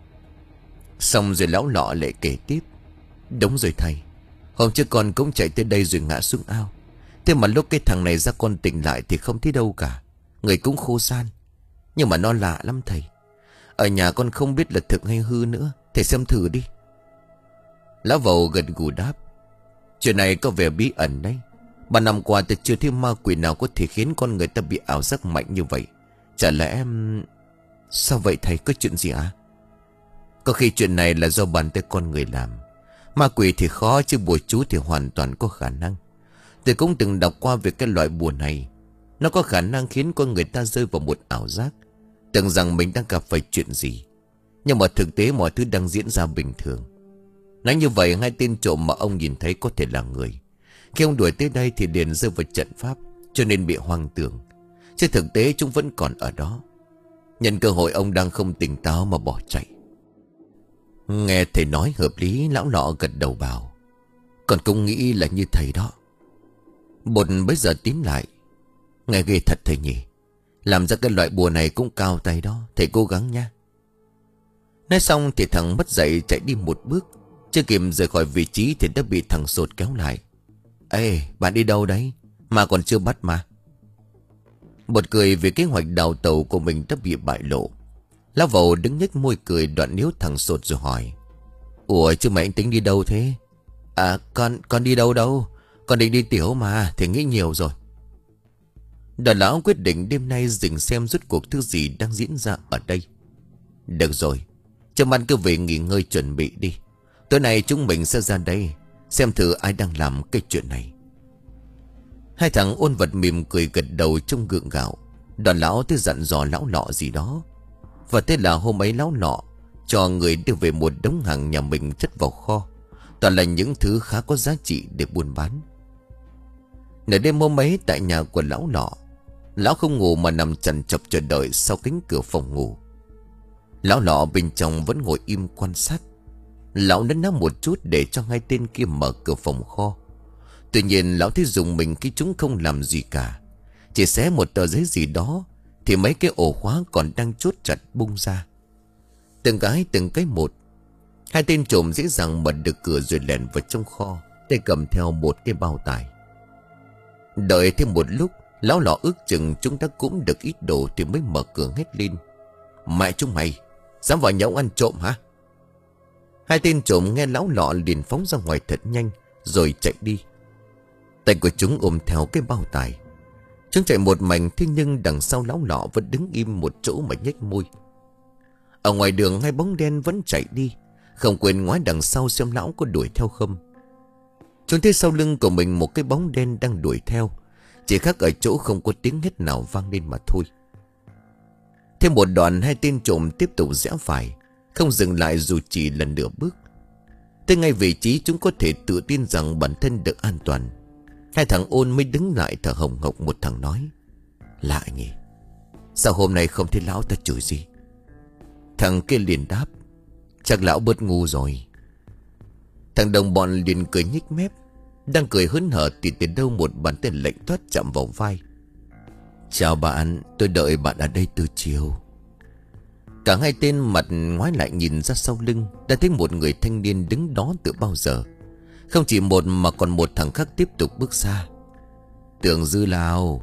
Xong rồi lão lọ lại kể tiếp: Đúng rồi thầy, hôm trước con cũng chạy tới đây rồi ngã xuống ao. Thế mà lúc cái thằng này ra con tỉnh lại thì không thấy đâu cả, người cũng khô san. Nhưng mà nó lạ lắm thầy. Ở nhà con không biết là thực hay hư nữa, thầy xem thử đi. Lão Vầu gật gù đáp: Chuyện này có vẻ bí ẩn đấy. Ba năm qua tôi chưa thấy ma quỷ nào có thể khiến con người ta bị ảo giác mạnh như vậy. Chả lẽ... Sao vậy thầy, có chuyện gì à? Có khi chuyện này là do bàn tay con người làm. Ma quỷ thì khó, chứ bùa chú thì hoàn toàn có khả năng. Tôi cũng từng đọc qua về cái loại bùa này. Nó có khả năng khiến con người ta rơi vào một ảo giác, tưởng rằng mình đang gặp phải chuyện gì. Nhưng mà thực tế mọi thứ đang diễn ra bình thường. Nói như vậy, hai tên trộm mà ông nhìn thấy có thể là người. Khi ông đuổi tới đây thì liền rơi vào trận pháp, cho nên bị hoang tưởng. Chứ thực tế chúng vẫn còn ở đó. Nhân cơ hội ông đang không tỉnh táo mà bỏ chạy. Nghe thầy nói hợp lý, lão lọ gật đầu bảo: Còn cũng nghĩ là như thầy đó. Bột bây giờ tím lại: Nghe ghê thật thầy nhỉ. Làm ra cái loại bùa này cũng cao tay đó, thầy cố gắng nha. Nói xong thì thằng mất dậy chạy đi một bước. Chưa kịp rời khỏi vị trí thì đã bị thằng Sột kéo lại: Ê, bạn đi đâu đấy? Mà còn chưa bắt mà. Bột cười vì kế hoạch đào tẩu của mình đã bị bại lộ. Lão Vầu đứng nhếch môi cười, đoạn níu thằng Sột rồi hỏi: Ủa chứ mày anh tính đi đâu thế? À con, con đi đâu đâu? Con định đi tiểu mà, thì nghĩ nhiều rồi. Đoạn lão quyết định đêm nay dừng xem rốt cuộc thứ gì đang diễn ra ở đây. Được rồi, Trâm Anh cứ về nghỉ ngơi chuẩn bị đi. Tối nay chúng mình sẽ ra đây xem thử ai đang làm cái chuyện này. Hai thằng ôn vật mỉm cười gật đầu trong gượng gạo. Đoàn lão tới dặn dò lão lọ gì đó. Và thế là hôm ấy lão lọ cho người đưa về một đống hàng nhà mình chất vào kho. Toàn là những thứ khá có giá trị để buôn bán. Nửa đêm hôm ấy tại nhà của lão lọ, lão không ngủ mà nằm chằn chọc chờ đợi sau cánh cửa phòng ngủ. Lão lọ bên trong vẫn ngồi im quan sát. Lão nấn ná một chút để cho hai tên kia mở cửa phòng kho. Tuy nhiên lão thấy dùng mình khi chúng không làm gì cả. Chỉ xé một tờ giấy gì đó thì mấy cái ổ khóa còn đang chốt chặt bung ra. Từng cái từng cái một. Hai tên trộm dễ dàng mở được cửa rồi lèn vào trong kho, tay cầm theo một cái bao tải. Đợi thêm một lúc, lão lọ ước chừng chúng ta cũng được ít đồ thì mới mở cửa hét lên: "Mẹ chúng mày, dám vào nhà ông ăn trộm hả?" Hai tên trộm nghe lão lọ liền phóng ra ngoài thật nhanh rồi chạy đi. Tay của chúng ôm theo cái bao tải. Chúng chạy một mảnh, thế nhưng đằng sau lão lọ vẫn đứng im một chỗ mà nhếch môi. Ở ngoài đường hai bóng đen vẫn chạy đi, không quên ngoái đằng sau xem lão có đuổi theo không. Chúng thấy sau lưng của mình một cái bóng đen đang đuổi theo, chỉ khác ở chỗ không có tiếng hét nào vang lên mà thôi. Thêm một đoạn hai tên trộm tiếp tục rẽ phải, không dừng lại dù chỉ là nửa bước. Tới ngay vị trí chúng có thể tự tin rằng bản thân được an toàn, hai thằng ôn mới đứng lại thở hồng hộc. Một thằng nói: "Lạ nhỉ, sao hôm nay không thấy lão ta chửi gì?" Thằng kia liền đáp: "Chắc lão bớt ngu rồi." Thằng đồng bọn liền cười nhếch mép. Đang cười hớn hở thì từ đâu một bàn tay lạnh toát chạm vào vai. "Chào bạn, tôi đợi bạn ở đây từ chiều." Cả hai tên mặt ngoái lại nhìn ra sau lưng, đã thấy một người thanh niên đứng đó từ bao giờ. Không chỉ một mà còn một thằng khác tiếp tục bước xa. "Tưởng Dư Lào."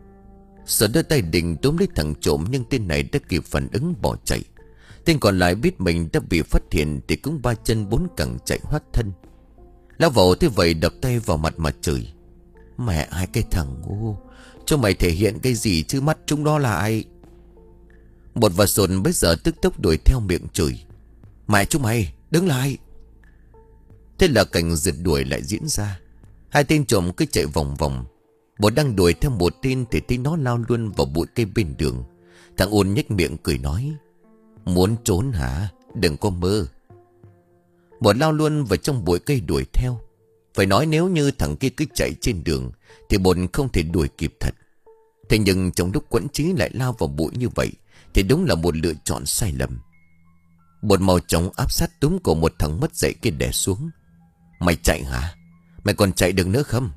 Sở đưa tay định túm lấy thằng trộm, nhưng tên này đã kịp phản ứng bỏ chạy. Tên còn lại biết mình đã bị phát hiện thì cũng ba chân bốn cẳng chạy thoát thân. Lão vẩu thế vậy đập tay vào mặt mà chửi: "Mẹ hai cái thằng ngu, cho mày thể hiện cái gì chứ, mắt chúng đó là ai?" Một và sồn bây giờ tức tốc đuổi theo miệng chửi: "Mẹ chúng mày đứng lại!" Thế là cảnh rượt đuổi lại diễn ra. Hai tên trộm cứ chạy vòng vòng. Một đang đuổi theo một tên thì thấy nó lao luôn vào bụi cây bên đường. Thằng ôn nhếch miệng cười nói: "Muốn trốn hả? Đừng có mơ." Một lao luôn vào trong bụi cây đuổi theo. Phải nói nếu như thằng kia cứ chạy trên đường thì bột không thể đuổi kịp thật. Thế nhưng trong lúc quẫn trí lại lao vào bụi như vậy thì đúng là một lựa chọn sai lầm. Bột màu trống áp sát túm cổ một thằng mất dạy kia đè xuống: "Mày chạy hả? Mày còn chạy được nữa không?"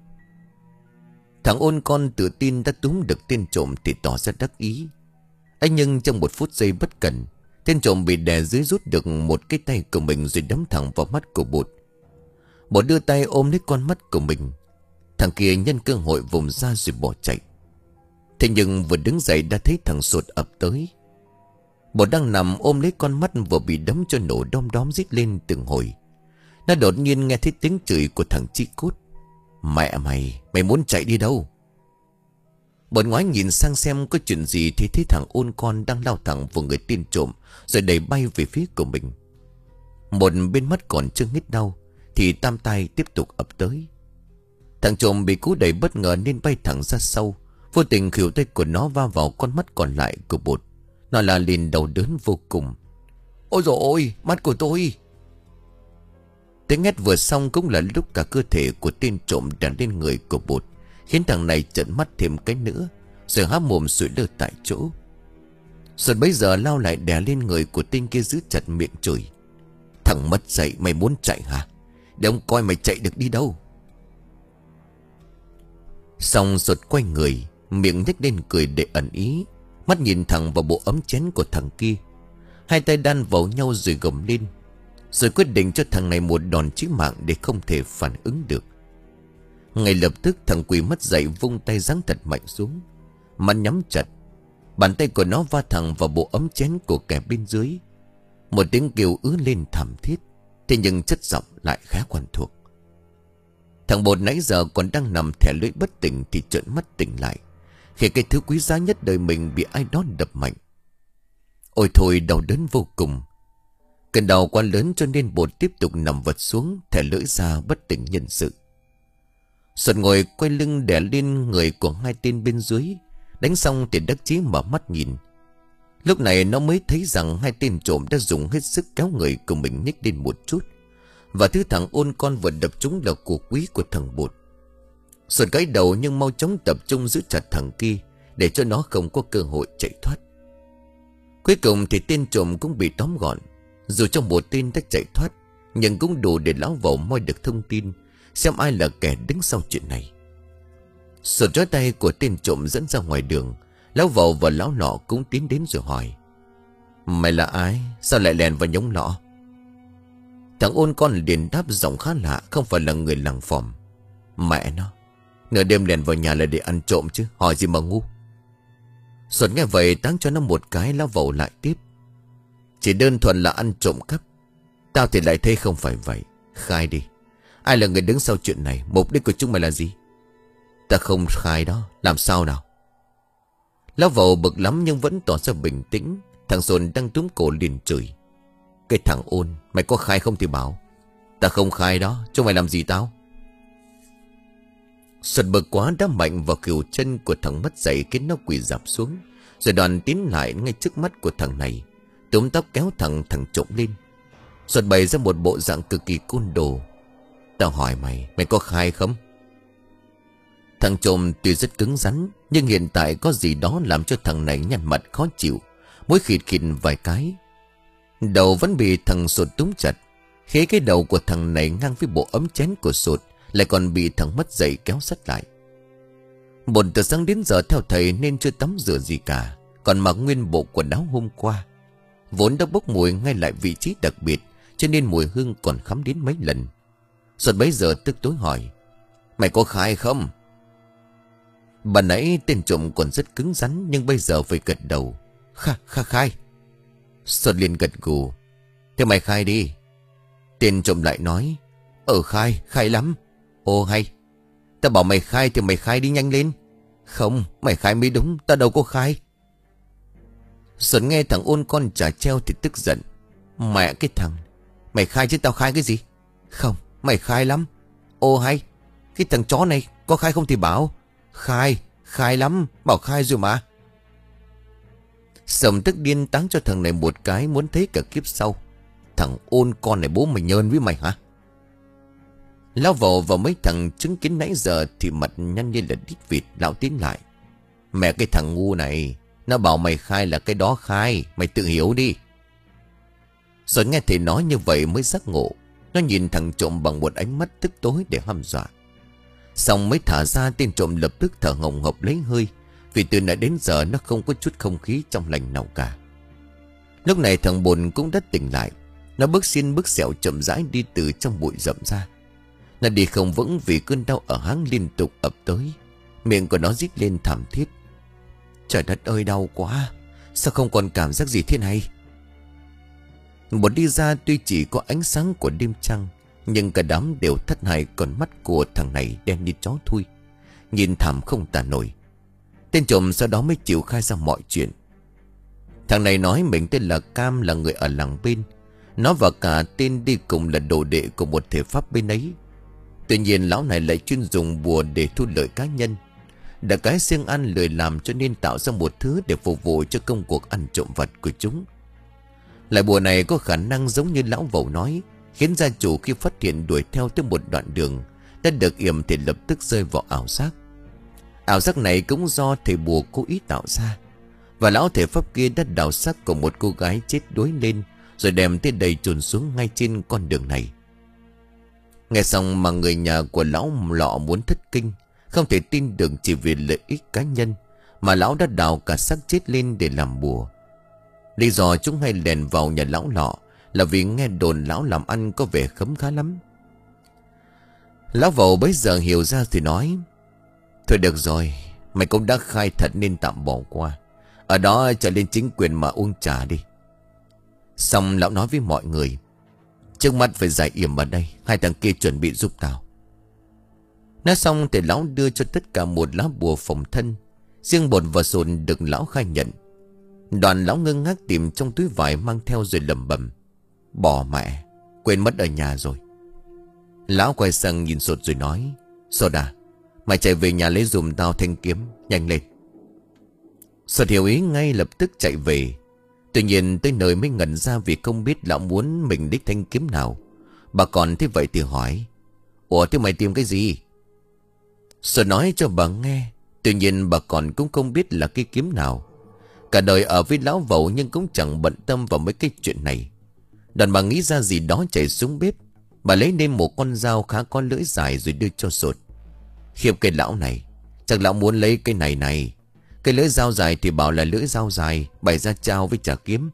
Thằng ôn con tự tin đã túm được tên trộm thì tỏ ra đắc ý. ấy Nhưng trong một phút giây bất cẩn, tên trộm bị đè dưới rút được một cái tay của mình rồi đấm thẳng vào mắt của bột. Bột đưa tay ôm lấy con mắt của mình. Thằng kia nhân cơ hội vùng ra rồi bỏ chạy. Thế nhưng vừa đứng dậy đã thấy thằng sột ập tới. Bột đang nằm ôm lấy con mắt vừa bị đấm cho nổ đom đóm rít lên từng hồi. Nó đột nhiên nghe thấy tiếng chửi của thằng Chi Cút: "Mẹ mày, mày muốn chạy đi đâu?" Bột ngoái nhìn sang xem có chuyện gì thì thấy thằng ôn con đang lao thẳng vào người tên trộm rồi đẩy bay về phía của mình. Một bên mắt còn chưa hết đau thì tam tai tiếp tục ập tới. Thằng trộm bị cú đẩy bất ngờ nên bay thẳng ra sau. Vô tình khuỷu tay của nó va vào con mắt còn lại của bột. Nó la lên đau đớn vô cùng: "Ôi dồi ôi, mắt của tôi!" Tiếng hét vừa xong cũng là lúc cả cơ thể của tên trộm đè lên người của bột, khiến thằng này trợn mắt thêm cái nữa rồi há mồm sủi lơ tại chỗ. Rồi bây giờ lao lại đè lên người của tên kia giữ chặt miệng chửi: "Thằng mất dạy, mày muốn chạy hả? Để ông coi mày chạy được đi đâu." Xong Sột quay người, miệng nhếch lên cười để ẩn ý, mắt nhìn thẳng vào bộ ấm chén của thằng kia. Hai tay đan vào nhau rồi gầm lên, rồi quyết định cho thằng này một đòn chí mạng để không thể phản ứng được. Ngay lập tức thằng quỷ mất dạy vung tay giáng thật mạnh xuống. Mắt nhắm chặt, bàn tay của nó va thẳng vào bộ ấm chén của kẻ bên dưới. Một tiếng kêu ứ lên thảm thiết, thế nhưng chất giọng lại khá quen thuộc. Thằng bột nãy giờ còn đang nằm thẻ lưỡi bất tỉnh thì trợn mắt tỉnh lại khi cái thứ quý giá nhất đời mình bị ai đó đập mạnh. Ôi thôi, đau đớn vô cùng. Cơn đau quá lớn cho nên bột tiếp tục nằm vật xuống, thẻ lưỡi ra bất tỉnh nhân sự. Sột ngồi quay lưng đè lên người của hai tên bên dưới, Đánh xong thì đắc chí mở mắt nhìn. Lúc này nó mới thấy rằng hai tên trộm đã dùng hết sức kéo người của mình nhích lên một chút. Và thứ thằng ôn con vừa đập trúng là của quý của thằng Bột. Sột gãy đầu nhưng mau chóng tập trung giữ chặt thằng kia, để cho nó không có cơ hội chạy thoát. Cuối cùng thì tên trộm cũng bị tóm gọn. Dù trong một tên đã chạy thoát, nhưng cũng đủ để lão Vầu moi được thông tin, xem ai là kẻ đứng sau chuyện này. Sột trói tay của tên trộm dẫn ra ngoài đường. Lão Vầu và lão Lọ cũng tiến đến rồi hỏi: Mày là ai? Sao lại lèn vào nhống lọ? Thằng ôn con liền đáp giọng khá lạ, không phải là người làng phòm. Mẹ nó, nửa đêm lèn vào nhà là để ăn trộm chứ, hỏi gì mà ngu. Sột nghe vậy táng cho nó một cái. Lão Vầu lại tiếp: Chỉ đơn thuần là ăn trộm cắp. Tao thì lại thấy không phải vậy. Khai đi, ai là người đứng sau chuyện này? Mục đích của chúng mày là gì? Ta không khai đó. Làm sao nào? Lão Vầu bực lắm nhưng vẫn tỏ ra bình tĩnh. Thằng Sồn đang túm cổ liền chửi: Cái thằng ôn, mày có khai không thì bảo. Ta không khai đó. Chúng mày làm gì tao? Sột bực quá đá mạnh vào khuỷu chân của thằng mất dạy, khiến nó quỳ rạp xuống. Rồi đoàn tiến lại ngay trước mắt của thằng này, túm tóc kéo thằng thằng trộm lên. Sột bày ra một bộ dạng cực kỳ côn đồ: Tao hỏi mày, mày có khai không? Thằng trộm tuy rất cứng rắn, nhưng hiện tại có gì đó làm cho thằng này nhăn mặt khó chịu, mũi khịt khịt vài cái. Đầu vẫn bị thằng Sột túm chặt. Khế cái đầu của thằng này ngang với bộ ấm chén của Sột, lại còn bị thằng mất dậy kéo sát lại. Bồn từ sáng đến giờ theo thầy nên chưa tắm rửa gì cả, còn mặc nguyên bộ quần áo hôm qua. Vốn đã bốc mùi ngay lại vị trí đặc biệt, cho nên mùi hương còn khắm đến mấy lần. Sột bấy giờ tức tối hỏi: Mày có khai không? Bà nãy tên trộm còn rất cứng rắn, nhưng bây giờ phải gật đầu: Kha, kha khai. Sột liền gật gù: Thế mày khai đi. Tên trộm lại nói: Ờ khai, khai lắm. Ồ hay, ta bảo mày khai thì mày khai đi nhanh lên. Không, mày khai mới đúng, ta đâu có khai. Sột nghe thằng ôn con trả treo thì tức giận: Mẹ cái thằng, mày khai chứ tao khai cái gì? Không, mày khai lắm. Ồ hay, cái thằng chó này có khai không thì bảo. Khai, khai lắm, bảo khai rồi mà. Sầm tức điên táng cho thằng này một cái, muốn thấy cả kiếp sau. Thằng ôn con này bố mày nhơn với mày hả? Lão Vầu và mấy thằng chứng kiến nãy giờ thì mặt nhăn như là đít vịt. Lão tiến lại: Mẹ cái thằng ngu này, nó bảo mày khai là cái đó khai, mày tự hiểu đi. Rồi nghe thầy nói như vậy mới giác ngộ. Nó nhìn thằng trộm bằng một ánh mắt tức tối để hăm dọa. Xong mới thả ra, tên trộm lập tức thở hồng hộc lấy hơi, vì từ nãy đến giờ nó không có chút không khí trong lành nào cả. Lúc này thằng Bồn cũng đã tỉnh lại. Nó bước xiên bước xẻo chậm rãi đi từ trong bụi rậm ra. Nó đi không vững vì cơn đau ở háng liên tục ập tới. Miệng của nó rít lên thảm thiết: Trời đất ơi, đau quá. Sao không còn cảm giác gì thế này? Một đi ra tuy chỉ có ánh sáng của đêm trăng, nhưng cả đám đều thất hại. Còn mắt của thằng này đen như chó thui, nhìn thảm không tả nổi. Tên trộm sau đó mới chịu khai ra mọi chuyện. Thằng này nói mình tên là Cam, là người ở làng bên. Nó và cả tên đi cùng là đồ đệ của một thể pháp bên ấy. Tuy nhiên lão này lại chuyên dùng bùa để thu lợi cá nhân. Đã cái siêng ăn lười làm, cho nên tạo ra một thứ để phục vụ cho công cuộc ăn trộm vặt của chúng. Lại bùa này có khả năng giống như lão Vầu nói, khiến gia chủ khi phát hiện đuổi theo tới một đoạn đường đã được yểm thì lập tức rơi vào ảo giác. Ảo giác này cũng do thầy bùa cố ý tạo ra. Và lão thể pháp kia đã đào xác của một cô gái chết đuối lên, rồi đem tới đây chôn xuống ngay trên con đường này. Nghe xong mà người nhà của lão Lọ muốn thất kinh, không thể tin được chỉ vì lợi ích cá nhân mà lão đã đào cả xác chết lên để làm bùa. Lý do chúng hay lèn vào nhà lão Lọ là vì nghe đồn lão làm ăn có vẻ khấm khá lắm. Lão Vầu bấy giờ hiểu ra thì nói: Thôi được rồi, mày cũng đã khai thật nên tạm bỏ qua. Ở đó trở lên chính quyền mà uống trà đi. Xong lão nói với mọi người: Trước mắt phải giải yểm ở đây, hai thằng kia chuẩn bị giúp tao. Nói xong thì lão đưa cho tất cả một lá bùa phòng thân. Riêng Bột và Sồn được lão khai nhận. Đoàn lão ngơ ngác tìm trong túi vải mang theo rồi lẩm bẩm: Bỏ mẹ, quên mất ở nhà rồi. Lão quay sang nhìn Sột rồi nói: Sột à, mày chạy về nhà lấy giùm tao thanh kiếm, nhanh lên. Sột hiểu ý ngay lập tức chạy về. Tuy nhiên tới nơi mới ngẩn ra vì không biết lão muốn mình đích thanh kiếm nào. Bà còn thế vậy thì hỏi: Ủa thế mày tìm cái gì? Sột nói cho bà nghe. Tuy nhiên bà còn cũng không biết là cái kiếm nào. Cả đời ở với lão Vẩu nhưng cũng chẳng bận tâm vào mấy cái chuyện này. Đoàn bà nghĩ ra gì đó chạy xuống bếp. Bà lấy lên một con dao khá có lưỡi dài rồi đưa cho Sột. Khiếp cái lão này, chắc lão muốn lấy cái này này. Cái lưỡi dao dài thì bảo là lưỡi dao dài, bày ra trao với chả kiếm.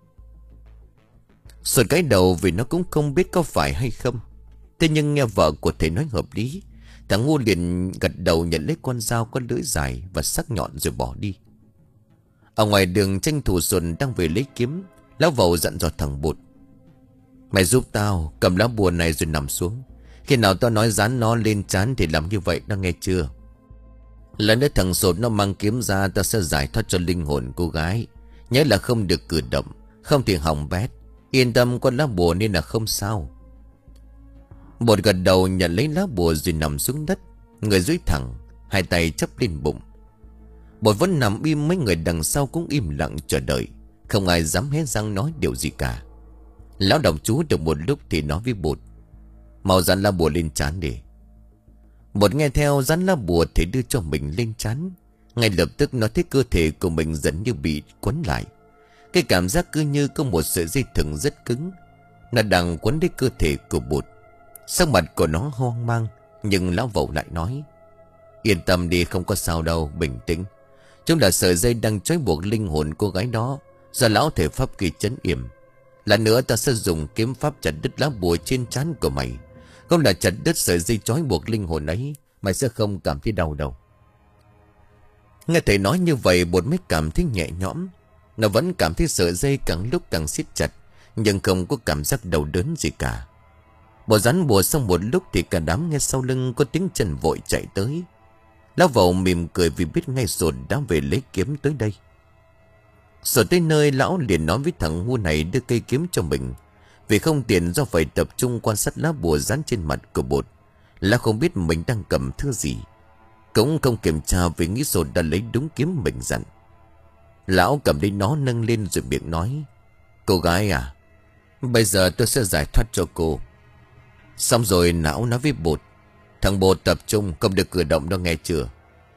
Sột cái đầu vì nó cũng không biết có phải hay không. Thế nhưng nghe vợ của thầy nói hợp lý. Thằng ngu liền gật đầu nhận lấy con dao có lưỡi dài và sắc nhọn rồi bỏ đi. Ở ngoài đường tranh thủ Sột đang về lấy kiếm. Lão Vẩu dặn dò thằng Bột: Mày giúp tao cầm lá bùa này rồi nằm xuống. Khi nào tao nói dán nó lên trán thì làm như vậy, đã nghe chưa? Lần nữa thằng Sột nó mang kiếm ra, tao sẽ giải thoát cho linh hồn cô gái. Nhớ là không được cử động, không thì hỏng bét. Yên tâm, con lá bùa nên là không sao. Bột gật đầu nhận lấy lá bùa rồi nằm xuống đất, người duỗi thẳng, hai tay chắp lên bụng. Bột vẫn nằm im, mấy người đằng sau cũng im lặng chờ đợi. Không ai dám hé răng nói điều gì cả. Lão đọc chú được một lúc thì nói với Bột: Mau dán lá bùa lên trán đi. Bột nghe theo dán lá bùa thì đưa cho mình lên trán. Ngay lập tức nó thấy cơ thể của mình dần như bị quấn lại. Cái cảm giác cứ như có một sợi dây thừng rất cứng, nó đang quấn lấy cơ thể của Bột. Sắc mặt của nó hoang mang. Nhưng lão Vẩu lại nói: Yên tâm đi, không có sao đâu, bình tĩnh. Chúng là sợi dây đang trói buộc linh hồn cô gái đó, do lão thể pháp kỳ trấn yểm. Lần nữa ta sẽ dùng kiếm pháp chặt đứt lá bùa trên trán của mày. Không là chặt đứt sợi dây trói buộc linh hồn ấy, mày sẽ không cảm thấy đau đâu. Nghe thầy nói như vậy, Bột mới cảm thấy nhẹ nhõm. Nó vẫn cảm thấy sợi dây càng lúc càng siết chặt, nhưng không có cảm giác đau đớn gì cả. Bột dán bùa xong một lúc thì cả đám nghe sau lưng có tiếng chân vội chạy tới. Lão Vẩu mỉm cười vì biết ngay Sột đã về lấy kiếm tới đây. Sột tới nơi, lão liền nói với thằng ngu này đưa cây kiếm cho mình. Vì không tiện do phải tập trung quan sát lá bùa dán trên mặt của Bột, lão không biết mình đang cầm thứ gì. Cũng không kiểm tra vì nghĩ Sột đã lấy đúng kiếm mình dặn. Lão cầm lấy nó nâng lên rồi miệng nói: Cô gái à, bây giờ tôi sẽ giải thoát cho cô. Xong rồi lão nói với Bột: Thằng Bột tập trung, không được cử động đâu, nghe chưa?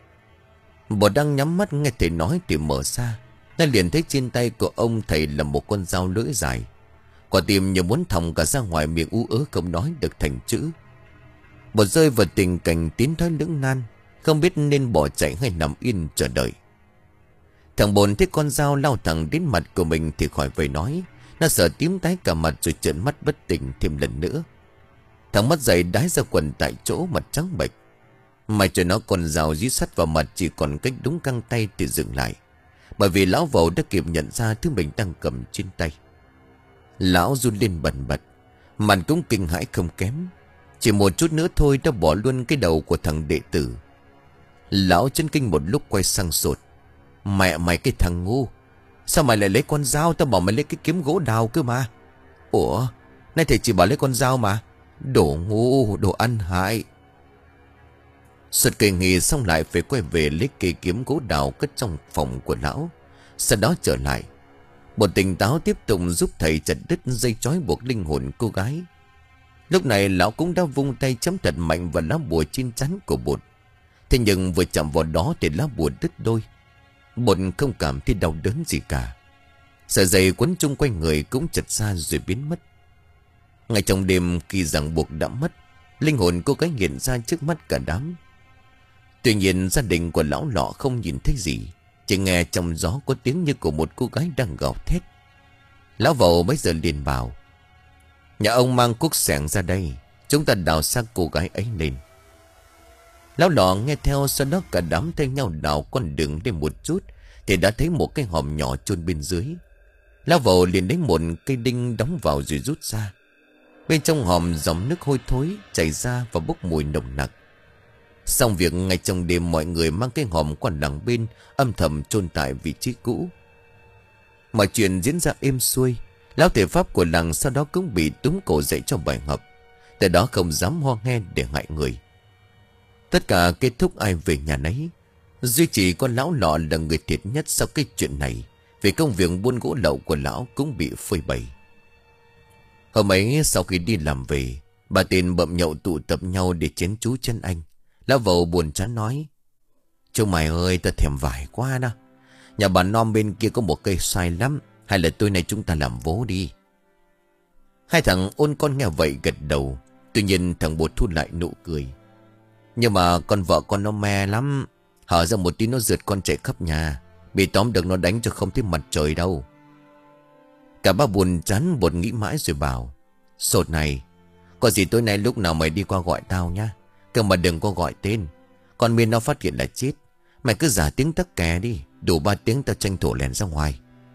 Bột đang nhắm mắt nghe thầy nói thì mở ra. Nó liền thấy trên tay của ông thầy là một con dao lưỡi dài. Quả tim như muốn thòng cả ra ngoài, miệng ú ớ không nói được thành chữ. Bột rơi vào tình cảnh tiến thoái lưỡng nan, không biết nên bỏ chạy hay nằm yên chờ đợi. Thằng Bột thấy con dao lao thẳng đến mặt của mình thì khỏi phải nói. Nó sợ tím tái cả mặt rồi trợn mắt bất tỉnh thêm lần nữa. Thằng mắt dậy đái ra quần tại chỗ, mặt trắng bệch. May cho nó con dao dí sắt vào mặt, chỉ còn cách đúng căng tay thì dừng lại. Bởi vì lão Vẩu đã kịp nhận ra thứ mình đang cầm trên tay. Lão run lên bần bật, mặt cũng kinh hãi không kém. Chỉ một chút nữa thôi đã bỏ luôn cái đầu của thằng đệ tử. Lão chân kinh một lúc quay sang Sột: Mẹ mày cái thằng ngu, sao mày lại lấy con dao? Tao bảo mày lấy cái kiếm gỗ đào cơ mà. Ủa, nay thầy chỉ bảo lấy con dao mà. Đồ ngu, đồ ăn hại. Sột kỳ nghỉ xong lại phải quay về lấy cây kiếm gỗ đào cất trong phòng của lão. Sau đó trở lại, Bột tỉnh táo tiếp tục giúp thầy chặt đứt dây trói buộc linh hồn cô gái. Lúc này lão cũng đã vung tay chấm thật mạnh vào lá bùa trên trán của Bột. Thế nhưng vừa chạm vào đó thì lá bùa đứt đôi. Bột không cảm thấy đau đớn gì cả. Sợi dây quấn chung quanh người cũng chật ra rồi biến mất. Ngay trong đêm khi ràng buộc đã mất, linh hồn cô gái hiện ra trước mắt cả đám. Tuy nhiên gia đình của lão Lọ không nhìn thấy gì, chỉ nghe trong gió có tiếng như của một cô gái đang gào thét. Lão Vẩu bây giờ liền bảo: Nhà ông mang cuốc xẻng ra đây, chúng ta đào xác cô gái ấy lên. Lão Lọ nghe theo, sau đó cả đám thay nhau đào con đường lên một chút thì đã thấy một cái hòm nhỏ chôn bên dưới. Lão Vẩu liền lấy một cây đinh đóng vào rồi rút ra. Bên trong hòm dòng nước hôi thối chảy ra và bốc mùi nồng nặc. Xong việc, ngay trong đêm mọi người mang cái hòm qua làng bên, âm thầm chôn tại vị trí cũ. Mọi chuyện diễn ra êm xuôi. Lão thể pháp của làng sau đó cũng bị túm cổ dậy cho bài học. Từ đó không dám ho nghe để hại người. Tất cả kết thúc ai về nhà nấy. Duy chỉ con lão lọ là người thiệt nhất sau cái chuyện này, vì công việc buôn gỗ lậu của lão cũng bị phơi bày. Hôm ấy sau khi đi làm về, bà tiền bậm nhậu tụ tập nhau để chén chú chân anh. Lão vầu buồn chán nói: "Chúng mày ơi, tao thèm vải quá đó. Nhà bà non bên kia có một cây xoài lắm, hay là tối nay chúng ta làm vố đi." Hai thằng ôn con nghe vậy gật đầu. Tuy nhiên thằng Bột thu lại nụ cười: "Nhưng mà con vợ con nó me lắm, hở ra một tí nó rượt con chạy khắp nhà, bị tóm được nó đánh cho không thấy mặt trời đâu." Cả ba buồn chán. Bột nghĩ mãi rồi bảo: "Sột này, có gì tối nay lúc nào mày đi qua gọi tao nhá. Cơ mà đừng có gọi tên. Con Miên nó phát hiện là chết, mày cứ giả tiếng tắc kè đi. Đủ ba tiếng tao tranh thủ lèn ra ngoài."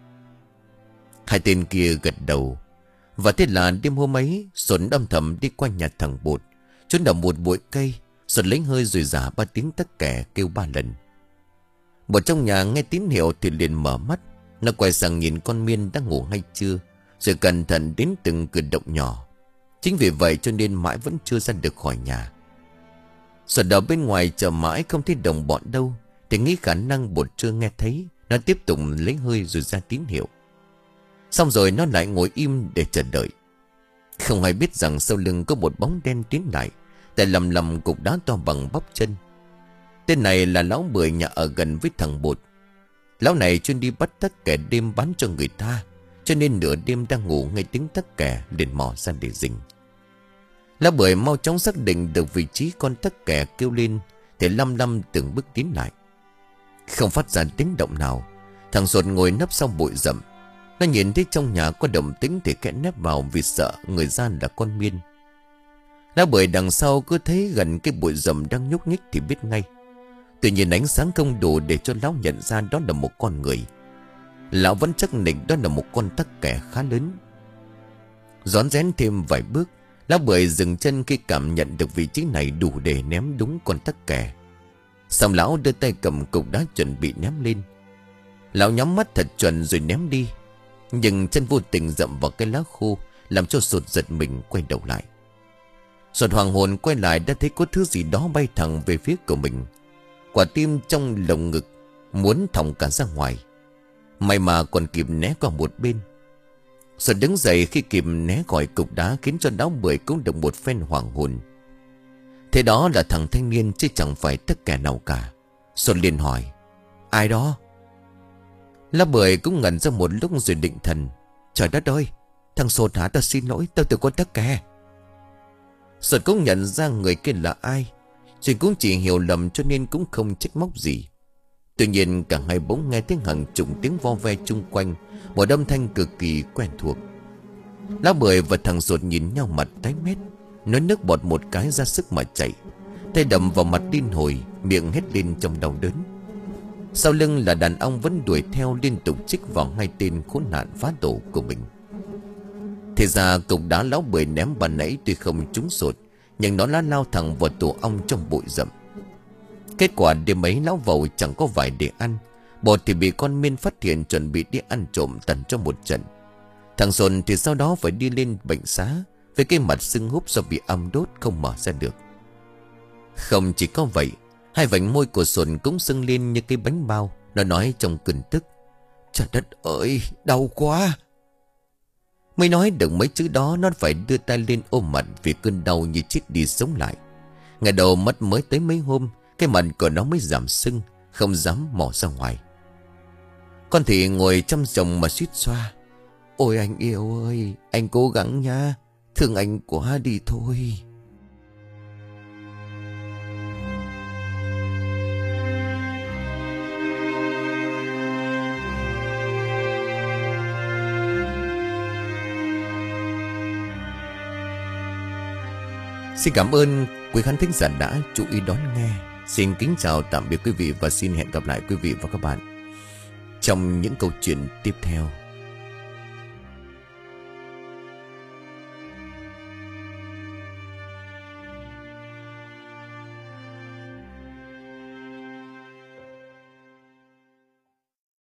Hai tên kia gật đầu. Và thế là đêm hôm ấy, Sột âm thầm đi qua nhà thằng Bột, trốn ở một bụi cây. Sột lấy hơi rồi giả ba tiếng tắc kè kêu ba lần. Bột trong nhà nghe tín hiệu thì liền mở mắt. Nó quay sang nhìn con Miên đang ngủ hay chưa, rồi cẩn thận đến từng cử động nhỏ. Chính vì vậy cho nên mãi vẫn chưa ra được khỏi nhà. Sột ở bên ngoài chờ mãi không thấy đồng bọn đâu, thì nghĩ khả năng Bột chưa nghe thấy. Nó tiếp tục lấy hơi rồi ra tín hiệu. Xong rồi nó lại ngồi im để chờ đợi. Không ai biết rằng sau lưng có một bóng đen tiến lại, tại lầm lầm cục đá to bằng bắp chân. Tên này là lão Mười, nhà ở gần với thằng Bột. Lão này chuyên đi bắt tắc kè đêm bán cho người ta, cho nên nửa đêm đang ngủ nghe tiếng tắc kè liền mò ra để rình. Lão Mười mau chóng xác định được vị trí con tắc kè kêu lên, thì lăm lăm từng bước tiến lại. Không phát ra tiếng động nào, thằng Sột ngồi nấp sau bụi rậm. Nó nhìn thấy trong nhà có động tĩnh thì kẽ nép vào, vì sợ người gian là con Miên. Lão Mười đằng sau cứ thấy gần cái bụi rậm đang nhúc nhích thì biết ngay. Tuy nhiên ánh sáng không đủ để cho lão nhận ra đó là một con người. Lão vẫn chắc định đó là một con tắc kè khá lớn. Rón rén thêm vài bước, lão Mười dừng chân khi cảm nhận được vị trí này đủ để ném đúng con tắc kè. Xong lão đưa tay cầm cục đá chuẩn bị ném lên. Lão nhắm mắt thật chuẩn rồi ném đi, nhưng chân vô tình dậm vào cái lá khô, làm cho Sột giật mình quay đầu lại. Sột hoàng hồn quay lại đã thấy có thứ gì đó bay thẳng về phía của mình. Quả tim trong lồng ngực muốn thòng cả ra ngoài. May mà còn kịp né qua một bên. Sột đứng dậy khi kịp né khỏi cục đá, khiến cho lão Mười cũng được một phen hoàng hồn. Thế đó là thằng thanh niên chứ chẳng phải tất cả nào cả. Sột liền hỏi: "Ai đó?" Lão Mười cũng ngẩn ra một lúc rồi định thần: "Trời đất ơi, thằng Sột hả? Tao xin lỗi, tao tự con tắc kè." Sột cũng nhận ra người kia là ai, rồi cũng chỉ hiểu lầm cho nên cũng không trách móc gì. Tuy nhiên cả hai bỗng nghe tiếng hàng chục tiếng vo ve chung quanh, một âm thanh cực kỳ quen thuộc. Lão Mười và thằng Sột nhìn nhau mặt tái mét, nói nước bọt một cái ra sức mà chạy, tay đầm vào mặt điên hồi, miệng hét lên trong đau đớn. Sau lưng là đàn ông vẫn đuổi theo, liên tục chích vào hai tên khốn nạn phá tổ của mình. Thì ra cục đá lão Mười ném ban nãy tuy không trúng Sột, nhưng nó đã lao thẳng vào tổ ong trong bụi rậm. Kết quả đêm ấy lão vầu chẳng có vải để ăn, Bột thì bị con Miên phát hiện chuẩn bị đi ăn trộm tần cho một trận. Thằng Sột thì sau đó phải đi lên bệnh xá với cái mặt sưng húp do bị ong đốt không mở ra được. Không chỉ có vậy, hai vành môi của Sột cũng sưng lên như cái bánh bao. Nó nói trong cơn tức: "Trời đất ơi, đau quá." Mới nói được mấy chữ đó, nó phải đưa tay lên ôm mặt vì cơn đau như chết đi sống lại. Ngày đầu mất mới tới mấy hôm, cái mặt của nó mới giảm sưng, không dám mò ra ngoài. Con thì ngồi trong chồng mà suýt xoa: "Ôi anh yêu ơi, anh cố gắng nha, thương anh quá đi thôi." Xin cảm ơn quý khán thính giả đã chú ý đón nghe. Xin kính chào tạm biệt quý vị và xin hẹn gặp lại quý vị và các bạn trong những câu chuyện tiếp theo.